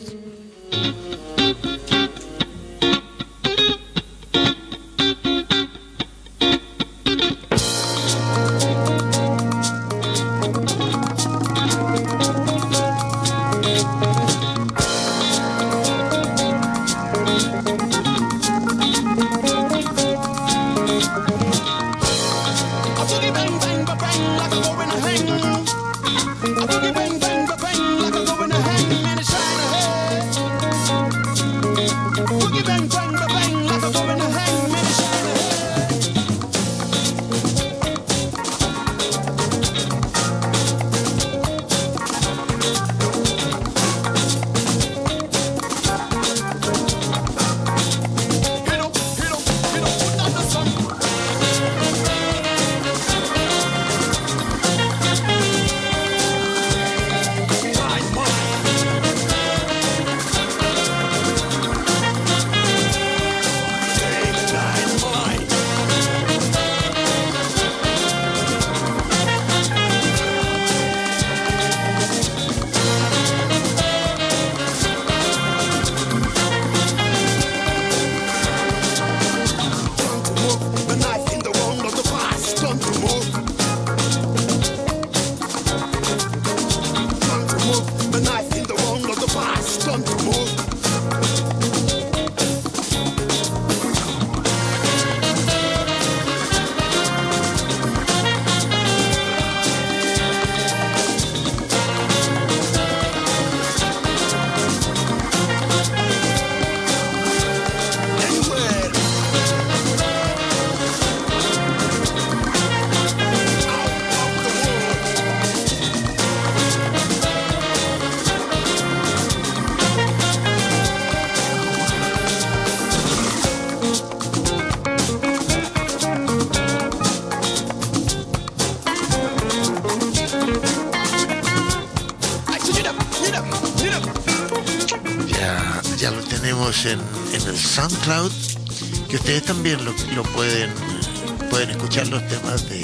En, en el SoundCloud, que ustedes también lo, lo pueden pueden escuchar los temas de,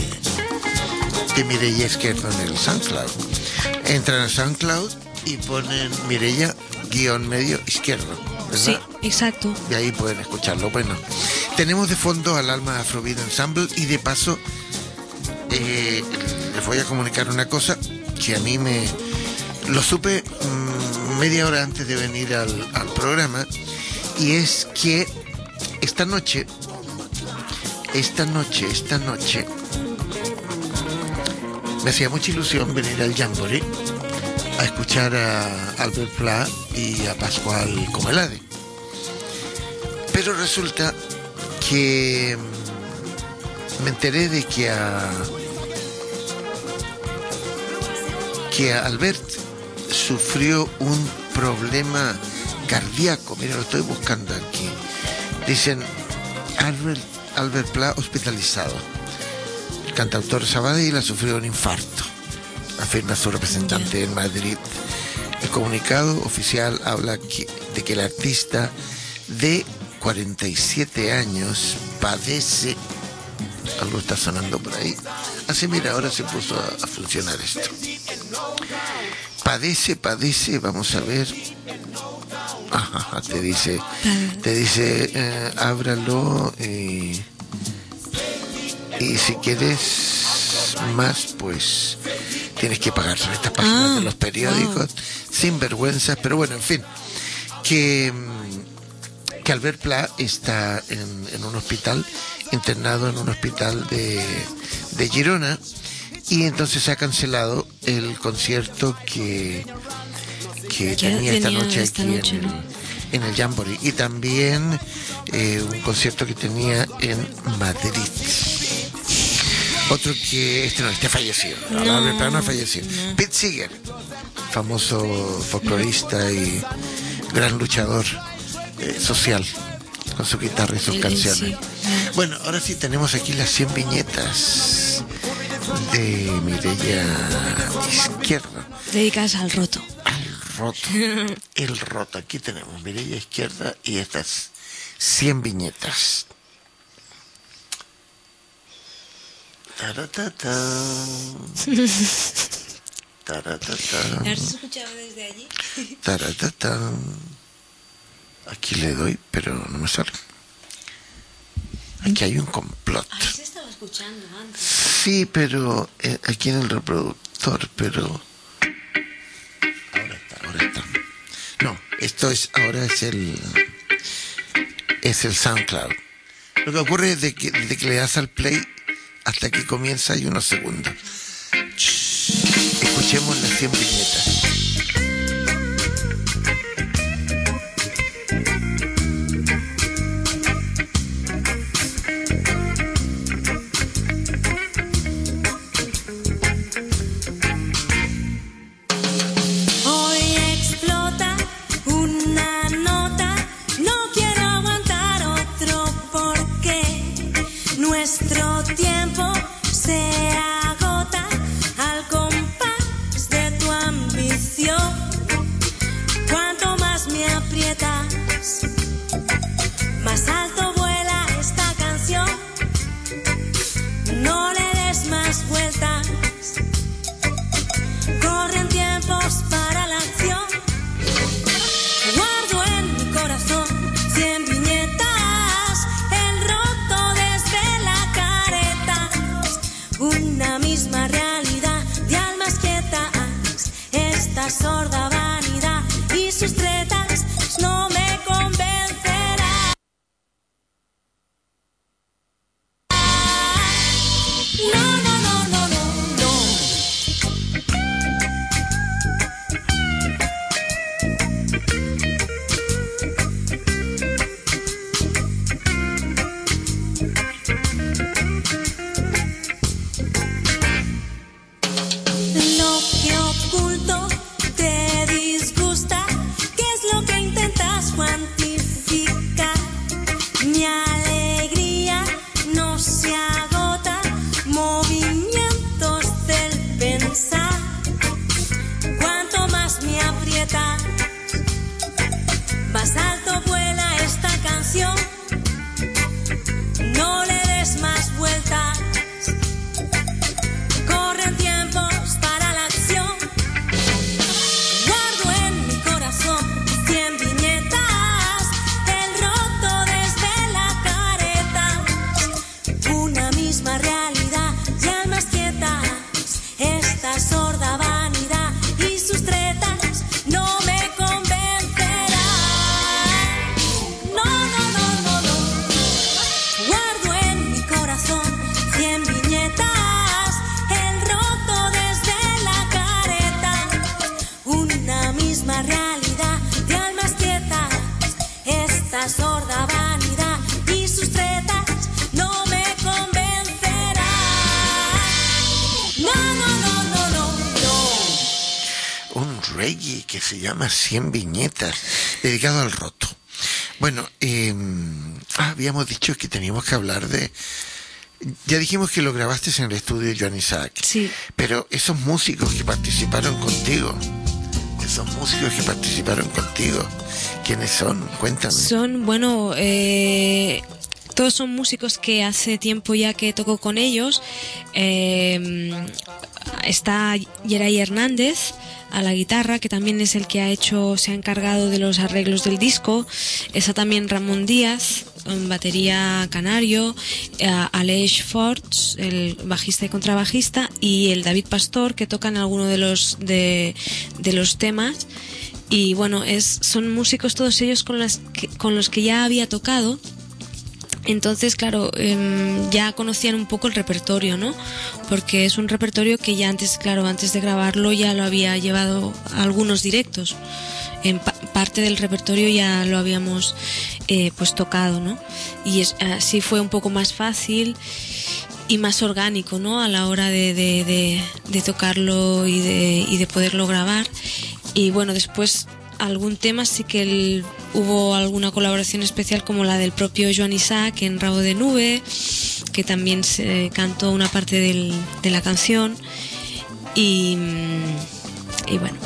de Mireia Izquierdo en el SoundCloud. Entran a SoundCloud y ponen Mireia guión medio izquierdo, ¿verdad? Sí, exacto. Y ahí pueden escucharlo. Bueno, tenemos de fondo al Alma Afrobeat Ensemble y de paso eh, les voy a comunicar una cosa que a mí me lo supe mmm, media hora antes de venir al, al programa. Y es que esta noche, esta noche, esta noche, me hacía mucha ilusión venir al Jamboree a escuchar a Albert Pla y a Pascual Comelade. Pero resulta que me enteré de que a, que a Albert sufrió un problema cardíaco. Mira, lo estoy buscando aquí. Dicen Albert, Albert Pla hospitalizado. El cantautor Sabadell ha sufrido un infarto, afirma su representante en Madrid. El comunicado oficial habla que, de que el artista de cuarenta y siete años padece. Algo está sonando por ahí. Así, mira, ahora se puso a, a funcionar esto. Padece, padece, vamos a ver. Ajá, te dice, te dice, eh, ábralo y, y si quieres más, pues tienes que pagar. Son estas páginas ah, de los periódicos, wow. Sin vergüenzas, pero bueno, en fin, que, que Albert Pla está en, en un hospital, internado en un hospital de, de Girona, y entonces se ha cancelado el concierto que que tenía esta noche esta aquí noche, en, ¿no? el, en el Jamboree, y también eh, un concierto que tenía en Madrid. Otro que, este no, este falleció, no, no, no, no falleció. No. Pete Seeger, famoso folclorista y gran luchador eh, social, con su guitarra y sus sí, canciones. Sí. Bueno, ahora sí tenemos aquí las cien viñetas de Mireia Izquierda. Dedicadas al roto. Al roto. El roto. Aquí tenemos Mireia Izquierda y estas cien viñetas. Taratata. Taratata. ¿Has escuchado desde allí? Taratata. Aquí le doy, pero no me sale. Aquí hay un complot. Ah, se estaba escuchando antes. Sí, pero eh, aquí en el reproductor, pero ahora está, ahora está. No, esto es, ahora es el es el SoundCloud. Lo que ocurre es de que desde que le das al play hasta que comienza hay unos segundos. Shh, escuchemos las cien viñetas. Nuestro tiempo se agota al compás de tu ambición. Cuanto más me aprietas, más alto vuela esta canción. No le des más vueltas, corren tiempos para la acción. Guardo en mi corazón cien viñetas, el roto desde la careta, una misma realidad de almas quietas. Esta sorda vanidad y sus tretas no me convencerán. No, no, no, no, no, no. Lo que oculto te disgusta, ¿qué es lo que intentas cuantificar? Mi alegría no se agota, movimientos del pensar. Cuanto más me aprietas, más alto vuela esta canción. No le des más vueltas, corren tiempos para la acción. Guardo en mi corazón cien viñetas, el roto desde la careta, una misma realidad y almas quietas. Esta sorda vanidad y sus tretas no me convencerán. No, no, no, no, no. Guardo en mi corazón cien viñetas, el roto desde la careta, una misma realidad de almas quietas. Esta sorda vanidad y sus tretas no me convencerán. No, no, no, no, no, no. Un reggae que se llama cien viñetas, dedicado al roto. Bueno, eh, ah, habíamos dicho que teníamos que hablar de... Ya dijimos que lo grabaste en el estudio de Joan Isaac. Sí. Pero esos músicos que participaron contigo, esos músicos que participaron contigo, ¿quiénes son? Cuéntame. Son, bueno, eh, todos son músicos que hace tiempo ya que toco con ellos. Eh, está Yeray Hernández a la guitarra, que también es el que ha hecho, se ha encargado de los arreglos del disco. Está también Ramón Díaz en batería canario, eh, Aleix Forts, el bajista y contrabajista, y el David Pastor, que tocan alguno de los de, de los temas. Y bueno, es son músicos todos ellos con las que, con los que ya había tocado. Entonces, claro, eh, ya conocían un poco el repertorio, ¿no? Porque es un repertorio que ya antes, claro, antes de grabarlo ya lo había llevado a algunos directos. En pa- parte del repertorio ya lo habíamos eh, pues tocado, ¿no? Y es, así fue un poco más fácil y más orgánico, ¿no? A la hora de, de, de, de tocarlo y de, y de poderlo grabar. Y bueno, después algún tema sí que el, hubo alguna colaboración especial, como la del propio Joan Isaac en Rabo de Nube, que también se cantó una parte del, de la canción. Y, y bueno,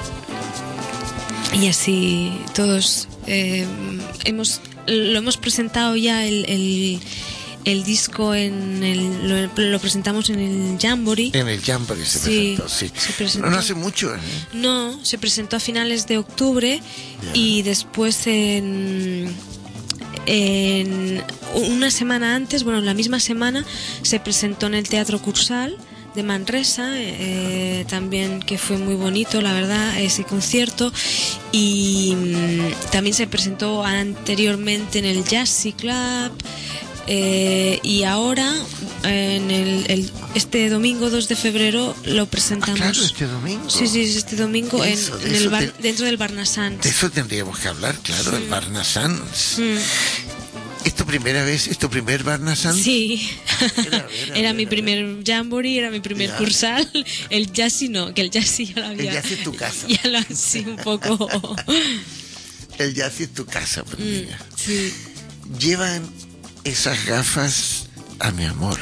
y así todos eh, hemos lo hemos presentado ya el, el, el disco en el, lo, lo presentamos en el Jamboree. En el Jamboree se Sí, presentó, sí. se presentó. No, no hace mucho, ¿eh? No, se presentó a finales de octubre. Ya. Y después en, en una semana antes, bueno, la misma semana, se presentó en el Teatro Cursal de Manresa, eh, también, que fue muy bonito, la verdad, ese concierto. Y mm, también se presentó anteriormente en el Jazzy Club. Eh, y ahora, en el, el, este domingo dos de febrero, lo presentamos. Ah, claro, este domingo. Sí, sí, este domingo en, Eso, en eso el bar, te- dentro del Barnasans. De eso tendríamos que hablar, claro, el Barnasans. Mm. ¿Es tu primera vez? ¿Es tu primer Barnasans? Sí, Era, era, era era, mi era. primer jamboree, era mi primer Ya. cursal. El Jazzy no, que el Jazzy ya lo había. El Jazzy es tu casa. Ya lo sí, un poco. El Jazzy es tu casa, pues, niña. Sí. Llevan esas gafas a mi amor.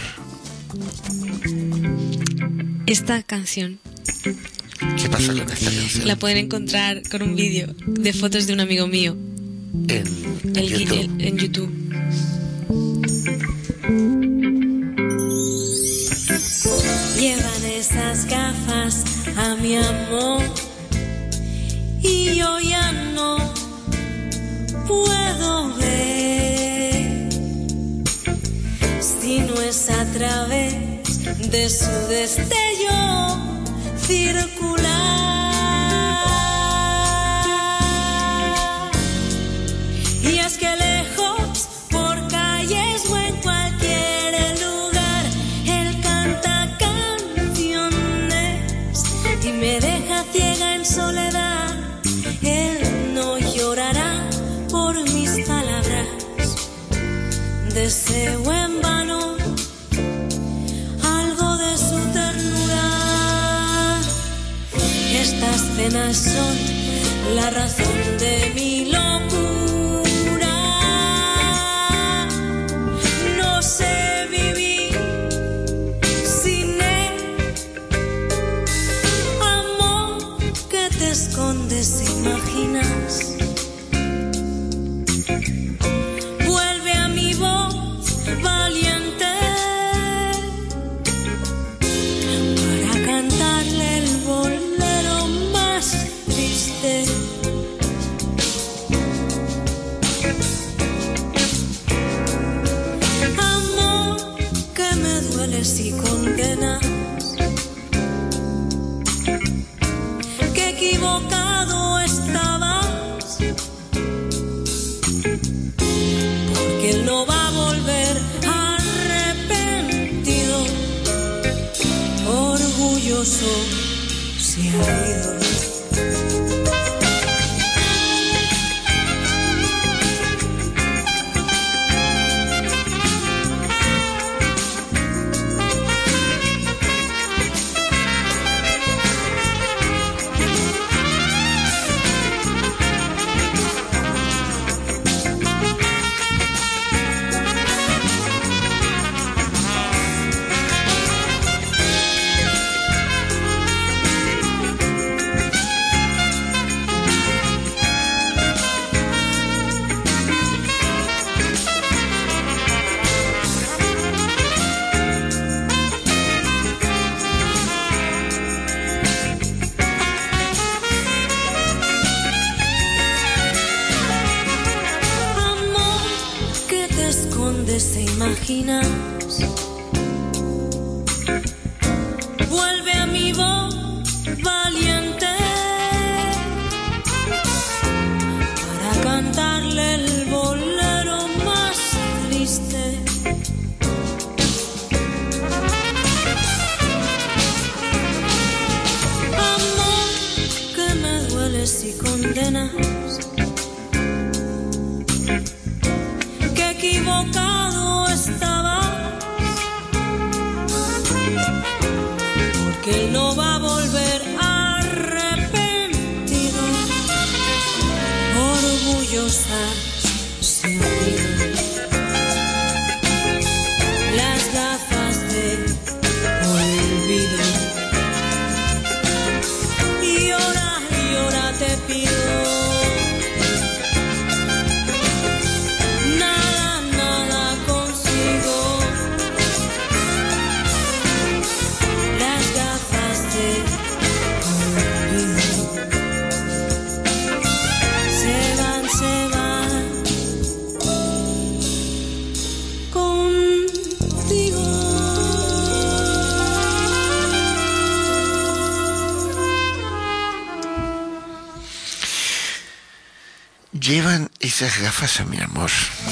Esta canción ¿Qué pasa con esta canción? la pueden encontrar con un vídeo de fotos de un amigo mío En, en el, YouTube. el- en YouTube. Llevan esas gafas a mi amor y yo ya no puedo ver si no es a través de su destello circular. Y es que lejos, por calles o en cualquier lugar, él canta canciones y me deja ciega en soledad. Él no llorará por mis palabras, deseo en vano algo de su ternura. Estas penas son la razón de mi locura. No sé vivir sin él. Amor que te escondes e imaginas. Vuelve a mi voz valiente para cantarle el bolero más triste. Amor que me dueles y condenas, que equivocado estabas, porque él no va a volver arrepentido, orgulloso se ha ido. Amor que te escondes e imaginas. Vuelve a mi voz valiente para cantarle el bolero más triste. Amor que me dueles y condenas, que él no va a volver arrepentido. Orgullosas se han ido las gafas de olvido. Y ahora, y ahora te pido, nada, nada consigo. Las gafas de olvido se van, se van contigo. Llevan esas gafas a mi amor.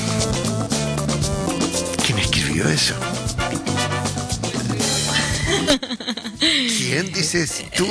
¿Quién escribió eso? ¿Quién dices tú?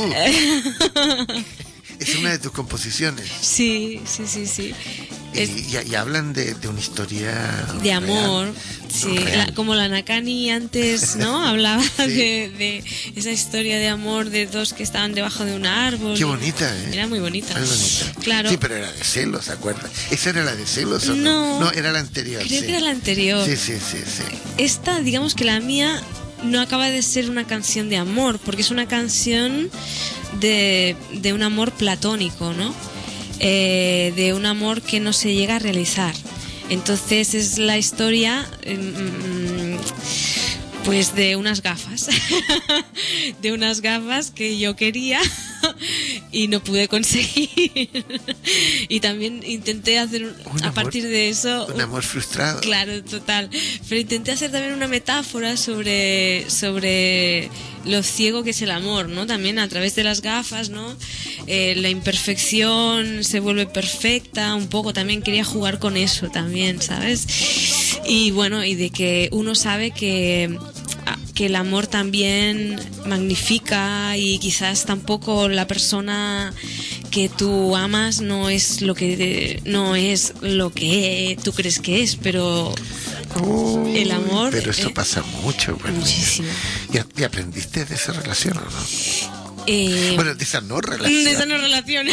Es una de tus composiciones. Sí, sí, sí, sí. Y, Es y- y hablan de, de una historia de real. amor, sí, Real. la- como la Nakani antes, ¿no? Hablaba de, de esa historia de amor de dos que estaban debajo de un árbol. Qué bonita, ¿eh? Era muy bonita. Muy bonita. Claro. Sí, pero era de celos, ¿se acuerdan? ¿Esa era la de celos o No. no? No, era la anterior. Creo sí. que era la anterior. Sí, sí, sí, sí. Esta, digamos que la mía no acaba de ser una canción de amor, porque es una canción de, de un amor platónico, ¿no? Eh, de un amor que no se llega a realizar. Entonces es la historia, mm, pues de unas gafas, de unas gafas que yo quería y no pude conseguir. Y también intenté hacer, un- Un a amor- partir de eso, Un amor frustrado. claro, total. Pero intenté hacer también una metáfora sobre, sobre lo ciego que es el amor, ¿no? También a través de las gafas, ¿no? Eh, la imperfección se vuelve perfecta, un poco también quería jugar con eso también, ¿sabes? Y bueno, y de que uno sabe que que el amor también magnifica y quizás tampoco la persona que tú amas no es lo que no es lo que tú crees que es, pero Uy, el amor, Pero esto eh, pasa mucho. Bueno, muchísimo. ¿Y, y aprendiste de esa relación o no? Eh, Bueno, de esa no relación. de esa no relación.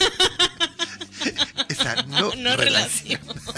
Esa no, No relación.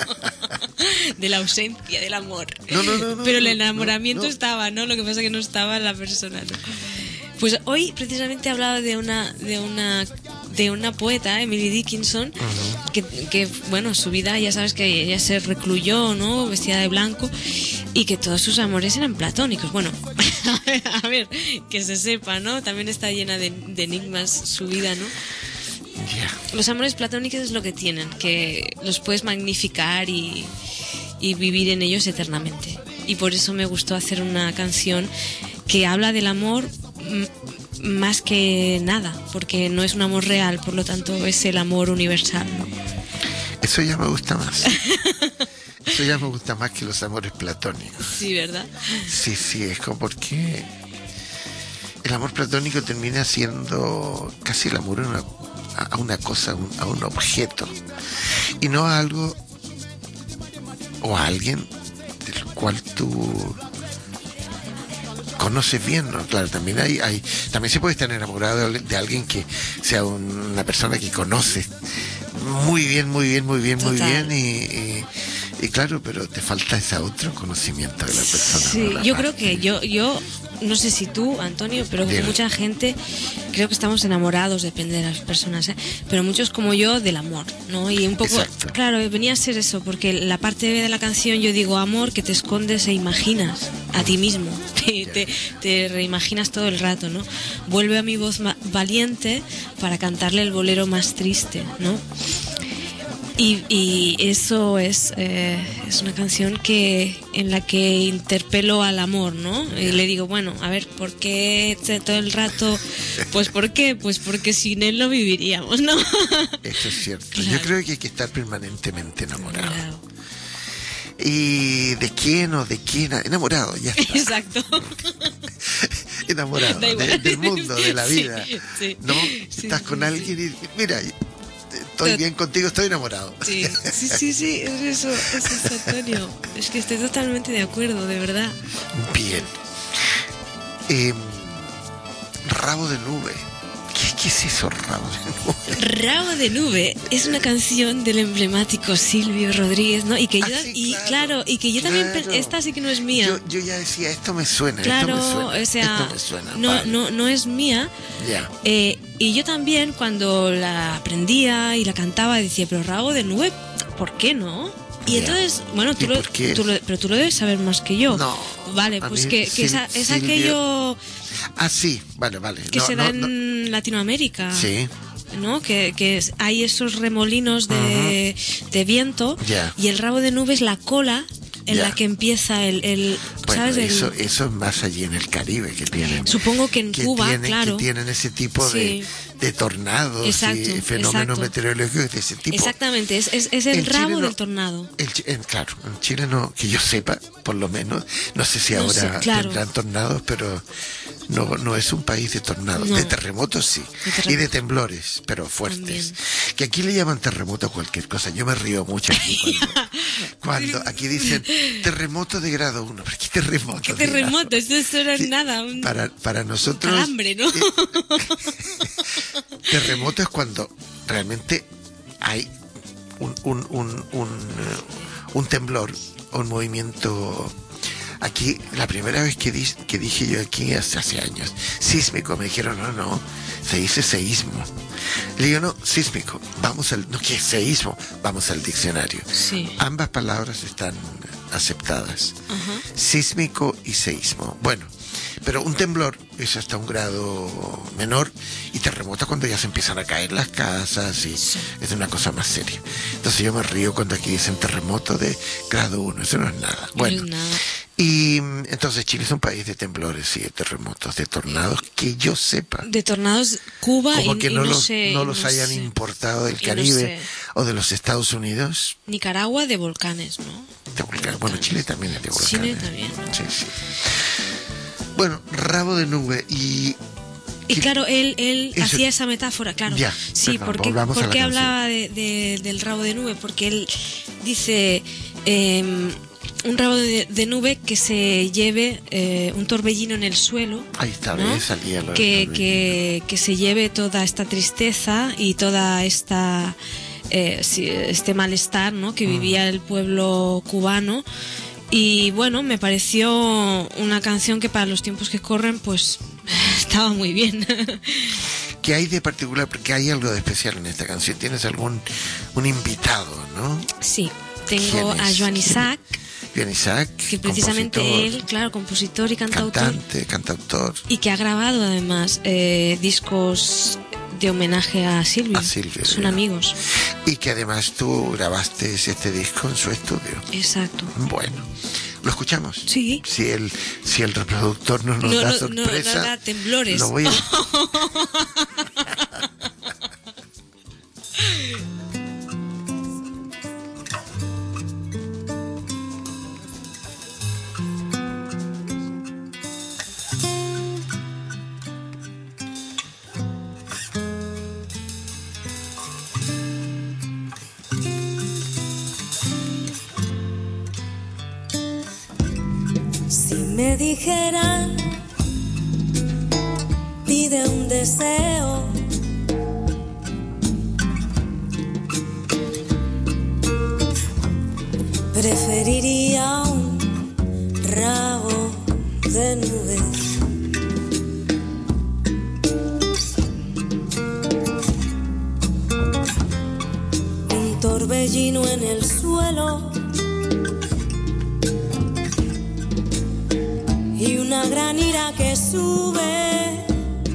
De la ausencia del amor. No, no, no, no, Pero el no, enamoramiento no, no. estaba, ¿no? Lo que pasa es que no estaba la persona, ¿no? Pues hoy precisamente he hablado de una de una de una poeta, Emily Dickinson, que, que bueno, su vida ya sabes que ella se recluyó, ¿no? Vestida de blanco y que todos sus amores eran platónicos. Bueno, a ver, a ver, que se sepa, ¿no? También está llena de, de enigmas su vida, ¿no? Ya. Los amores platónicos es lo que tienen, que los puedes magnificar y, y vivir en ellos eternamente. Y por eso me gustó hacer una canción que habla del amor m- más que nada, porque no es un amor real, por lo tanto es el amor universal, ¿no? Eso ya me gusta más. Eso ya me gusta más que los amores platónicos. Sí, ¿verdad? Sí, sí, es como porque el amor platónico termina siendo casi el amor a una, a una cosa, a un, a un objeto, y no a algo o a alguien del cual tú conoces bien, ¿no? Claro, también hay, hay también se puede estar enamorado de, de alguien que sea un- una persona que conoce muy bien, muy bien, muy bien, muy Total. bien y, y, y claro, pero te falta ese otro conocimiento de la persona. Sí, ¿no? La yo parte. creo que yo, yo no sé si tú, Antonio, pero Dime. mucha gente creo que estamos enamorados, depende de las personas, ¿eh? Pero muchos como yo del amor, ¿no? Y un poco, Exacto. claro, venía a ser eso, porque la parte B de la canción yo digo amor que te escondes e imaginas a ti mismo, te, te, te reimaginas todo el rato, ¿no? Vuelve a mi voz ma- valiente para cantarle el bolero más triste, ¿no? Y, y eso es, eh, es una canción que en la que interpelo al amor, ¿no? Y le digo, bueno, a ver, ¿por qué te- todo el rato? Pues ¿por qué? Pues porque sin él no viviríamos, ¿no? Eso es cierto. Claro. Yo creo que hay que estar permanentemente enamorado. Claro. ¿Y de quién o de quién? Enamorado, ya está. Exacto. Enamorado Da igual. de- del mundo, de la Sí, vida. sí. ¿No? Sí, Estás sí, con sí. alguien y mira, estoy bien contigo, estoy enamorado. Sí, sí, sí, sí, es eso, es eso, Antonio. Es que estoy totalmente de acuerdo, de verdad. Bien. Eh, Rabo de Nube. ¿Qué, qué es eso, Rabo de Nube? Rabo de Nube es una canción del emblemático Silvio Rodríguez, ¿no? Y que yo, Ah, sí, y claro, claro, y que yo también, claro. pe- esta sí que no es mía. Yo, yo ya decía, esto me suena, Claro, esto me suena, o sea, esto me suena. no, vale. no, no es mía. Ya. Eh, y yo también cuando la aprendía y la cantaba decía, pero Rabo de Nube, ¿por qué no? Y Ya. entonces, bueno, tú ¿Y lo, por qué? tú lo- pero tú lo debes saber más que yo. No, Vale, a pues mí que, que Sil- es, es Silvio- aquello Ah, sí, vale, vale. que No, se no, da no. en Latinoamérica. Sí. ¿No? Que, que es- hay esos remolinos de, de viento Ya. y el rabo de nube es la cola en Ya. la que empieza el, el Bueno, ¿sabes? El- eso, eso es más allí en el Caribe que tienen. Supongo que en que Cuba, tienen, claro. Que tienen ese tipo de, Sí. de tornados Exacto, y fenómenos exacto. meteorológicos de ese tipo. Exactamente, es, es, es el En Chile rabo no- del tornado. El chi- en- claro, en Chile no, que yo sepa, por lo menos, no sé si No ahora sé, claro. tendrán tornados, pero no, no es un país de tornados. No. De terremotos sí, De terremotos. y de temblores, pero fuertes. También. Que aquí le llaman terremoto a cualquier cosa. Yo me río mucho aquí cuando, cuando aquí dicen terremoto de grado uno. ¿Pero qué terremoto? ¿Qué de grado? terremoto? Esto eso no es Sí, nada. Un Para, para nosotros... calambre, ¿no? eh, terremoto es cuando realmente hay un, un, un, un, eh, un temblor o un movimiento. Aquí, la primera vez que, di- que dije yo aquí hace, hace años, sísmico, me dijeron, no, no, se dice seísmo. Le digo, no, sísmico, vamos al, no, ¿qué es seísmo? Vamos al diccionario. Sí. Ambas palabras están aceptadas. Ajá. Sísmico y seísmo. Bueno, pero un temblor es hasta un grado menor y terremoto cuando ya se empiezan a caer las casas y es una cosa más seria. Entonces yo me río cuando aquí dicen terremoto de grado uno, eso no es nada. Bueno, No es nada. y mm, entonces Chile es un país de temblores y de terremotos, de tornados, que yo sepa. De tornados Cuba Como y, que y no, no los, sé, no y los no hayan sé. importado del Y no Caribe sé. o de los Estados Unidos. Nicaragua de volcanes, ¿no? De volcanes. Bueno, Chile también es de volcanes. Chile también, ¿no? Sí, sí. Bueno, rabo de nube y... Y claro, él, él Eso- hacía esa metáfora, claro. Ya, sí, perdón, porque, volvamos a la porque canción. hablaba de, de- del rabo de nube, porque él dice eh, un rabo de, de nube que se lleve eh, un torbellino en el suelo. Ahí está, ¿no? ¿ves? Salía lo del que, torbellino. que, que se lleve toda esta tristeza y toda esta eh, sí, este malestar, ¿no? Mm. que vivía el pueblo cubano. Y bueno, me pareció una canción que para los tiempos que corren, pues estaba muy bien. ¿Qué hay de particular? Porque hay algo de especial en esta canción. Tienes algún un invitado, ¿no? Sí, tengo ¿Quién a es? Joan Isaac, Joan Isaac, que precisamente compositor, él, claro, compositor y cantautor, cantante, cantautor. y que ha grabado además eh, discos de homenaje a Silvio. A Silvio, Son ya. amigos. Y que además tú grabaste este disco en su estudio. Exacto. Bueno, ¿lo escuchamos? Sí. Si el, si el reproductor no nos No, da no, no, sorpresa, no da temblores. lo voy a... Si me dijeran, pide un deseo, preferiría un rabo de nube. Un torbellino en el suelo y una gran ira que sube,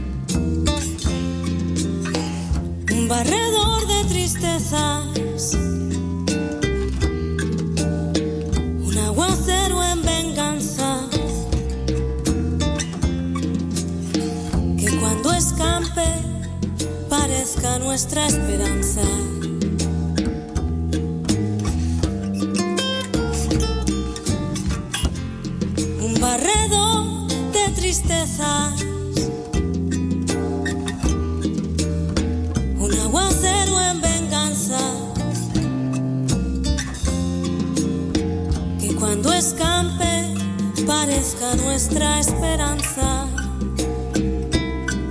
un barredor de tristezas, un aguacero en venganza, que cuando escampe parezca nuestra esperanza. Un barredor de tristezas, un aguacero en venganza, que cuando escampe parezca nuestra esperanza.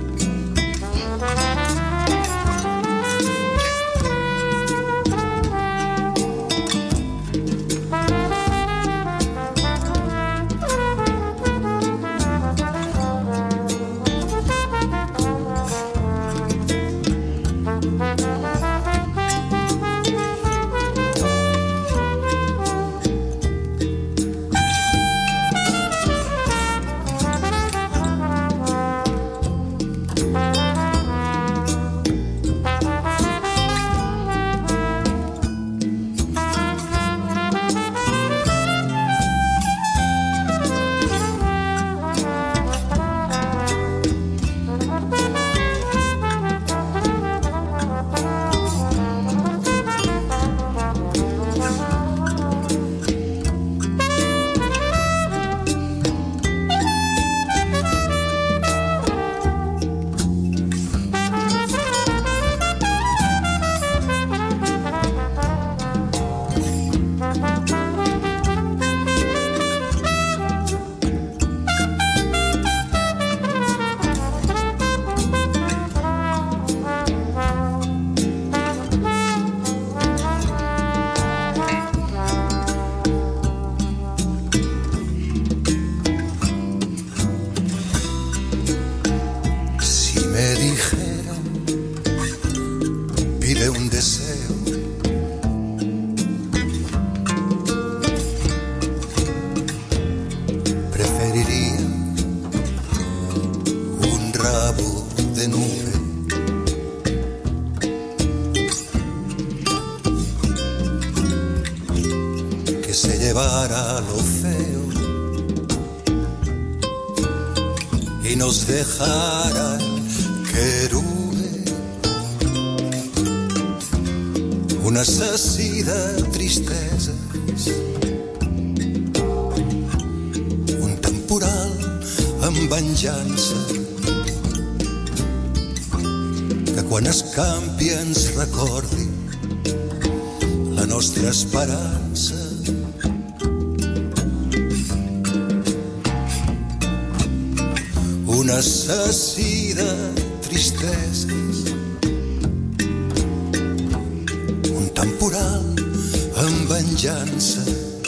y nos dejaran querube. Un assassí de tristeses, un temporal amb venjança, que quan escampi ens recordi la nostra esperança. Un assassí de tristeses, un temporal amb venjança,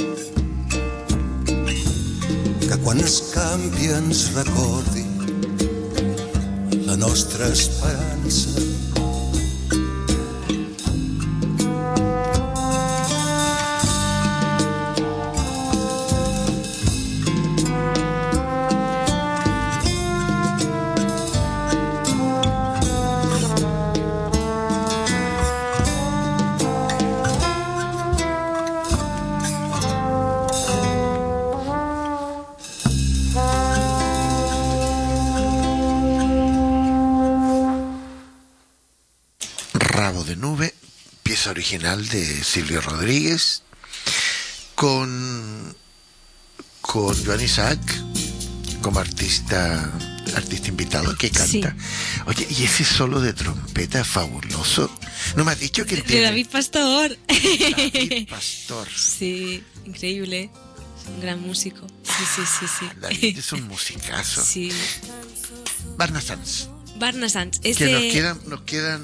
que quan escampi ens recordi la nostra esperança. Original de Silvio Rodríguez con con Joan Isaac como artista artista invitado que canta. Sí. Oye, y ese solo de trompeta fabuloso. No me has dicho que de tiene... David Pastor. David Pastor. Sí, increíble. Es un gran músico. Sí, sí, sí, sí. David es un musicazo. Sí. Barna Sanz. Barna Sanz. Es que de... nos quedan, nos quedan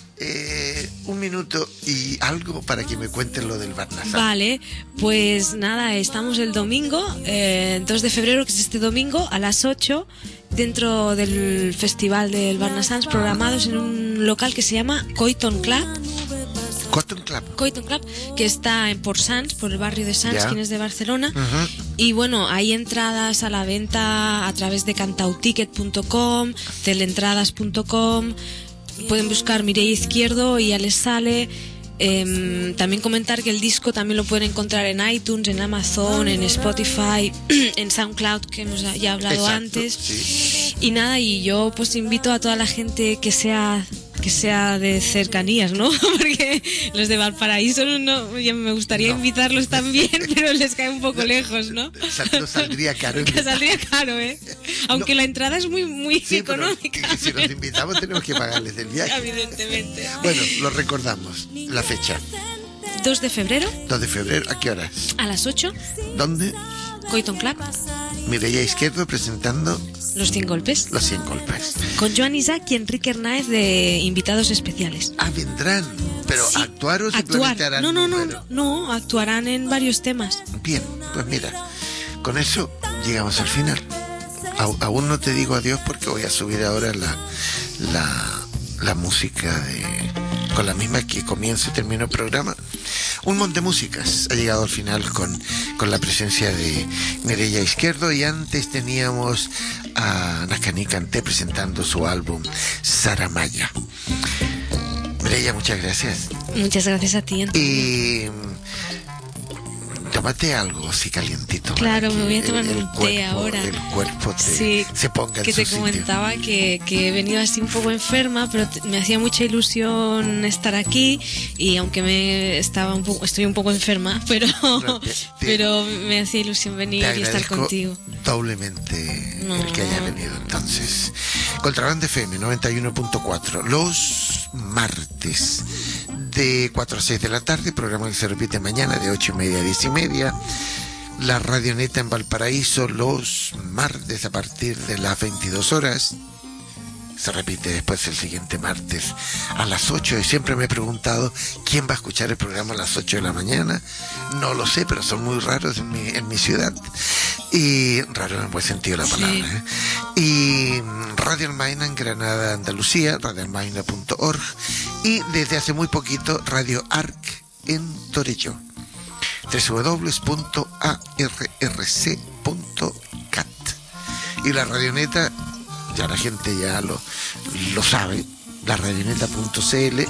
Eh, un minuto y algo para que me cuenten lo del Barna Sanz. Vale, pues nada, estamos el domingo, eh, dos de febrero, que es este domingo, a las ocho, dentro del festival del Barna Sanz, programados en un local que se llama Coiton Club. Coiton Club. Coiton Club, que está en Port Sants, por el barrio de Sants, yeah. que es de Barcelona. Uh-huh. Y bueno, hay entradas a la venta a través de cantauticket punto com, teleentradas punto com. Pueden buscar Mireia Izquierdo y ya les sale. Eh, también comentar que el disco también lo pueden encontrar en iTunes, en Amazon, en Spotify, en SoundCloud, que hemos ya hablado Exacto, antes. Sí. Y nada, y yo pues invito a toda la gente que sea que sea de cercanías, ¿no? Porque los de Valparaíso no, ya me gustaría no. invitarlos también, pero les cae un poco lejos, ¿no? No saldría caro. Que saldría caro, ¿eh? Aunque no. La entrada es muy muy sí, económica. Pero si los invitamos tenemos que pagarles el viaje. Evidentemente. Bueno, lo recordamos. La fecha. dos de febrero. dos de febrero, ¿a qué horas? A las ocho. ¿Dónde? Coiton Club. Mireia Izquierdo presentando Los cien golpes. Los cien golpes. Con Joan Isaac y Enrique Hernáez de invitados especiales. Ah, vendrán. Pero sí, actuar o actuar. simplemente harán no, no, número. no, no, actuarán en varios temas. Bien, pues mira, con eso llegamos al final. A, aún no te digo adiós porque voy a subir ahora la la, la música de con la misma que comienzo y termino el programa. Un montón de músicas ha llegado al final con, con la presencia de Mireia Izquierdo, y antes teníamos a Nakani Kanté presentando su álbum Saramaya. Mireia, muchas gracias. Muchas gracias a ti, Antonio. Y tómate algo así calientito. Claro, me voy a tomar el, el un cuerpo, té ahora. El cuerpo te, sí, se ponga en que su te comentaba que, que he venido así un poco enferma, pero te, me hacía mucha ilusión estar aquí, y aunque me estaba un poco, estoy un poco enferma, pero no, te, te, pero me hacía ilusión venir y estar contigo. Doblemente no. el que haya venido. Entonces, Contraband F M noventa y uno punto cuatro los martes de cuatro a seis de la tarde, programa que se repite mañana de ocho y media a diez y media. La Radioneta en Valparaíso los martes a partir de las veintidós horas. Se repite después el siguiente martes a las ocho, y siempre me he preguntado quién va a escuchar el programa a las ocho de la mañana. No lo sé, pero son muy raros en mi, en mi ciudad. Y raro en el buen sentido de la palabra. Sí. ¿eh? Y Radio Almaina en Granada, Andalucía, radio almaina punto org, y desde hace muy poquito Radio Arc en Torelló, doble u doble u doble u punto a r r c punto cat. Y la Radioneta, ya la gente ya lo, lo sabe, la radioneta punto c l,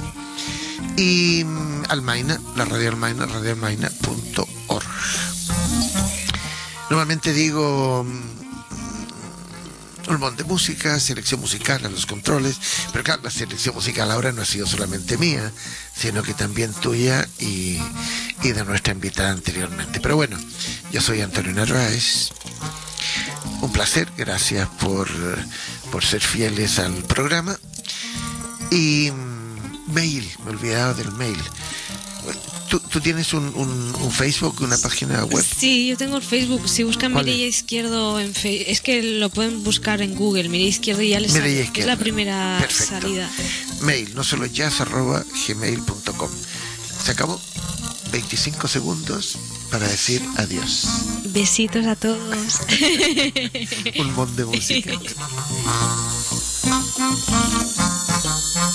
y Almaina, la Radio Almaina, radio almaina punto org. Normalmente digo un montón de música, selección musical a los controles, pero claro, la selección musical ahora no ha sido solamente mía, sino que también tuya y, y de nuestra invitada anteriormente. Pero bueno, yo soy Antonio Narváez, un placer, gracias por, por ser fieles al programa. Y mm, mail, me he olvidado del mail. ¿Tú, tú tienes un, un, un Facebook, una página web? Sí, yo tengo el Facebook. Si buscan Mireia Izquierdo en Facebook, es que lo pueden buscar en Google, Mireia Izquierdo, y ya les sale. Es la primera Perfecto. salida. Mail, no solo jazz arroba gmail punto com. Se acabó. veinticinco segundos para decir adiós. Besitos a todos. Un montón de música.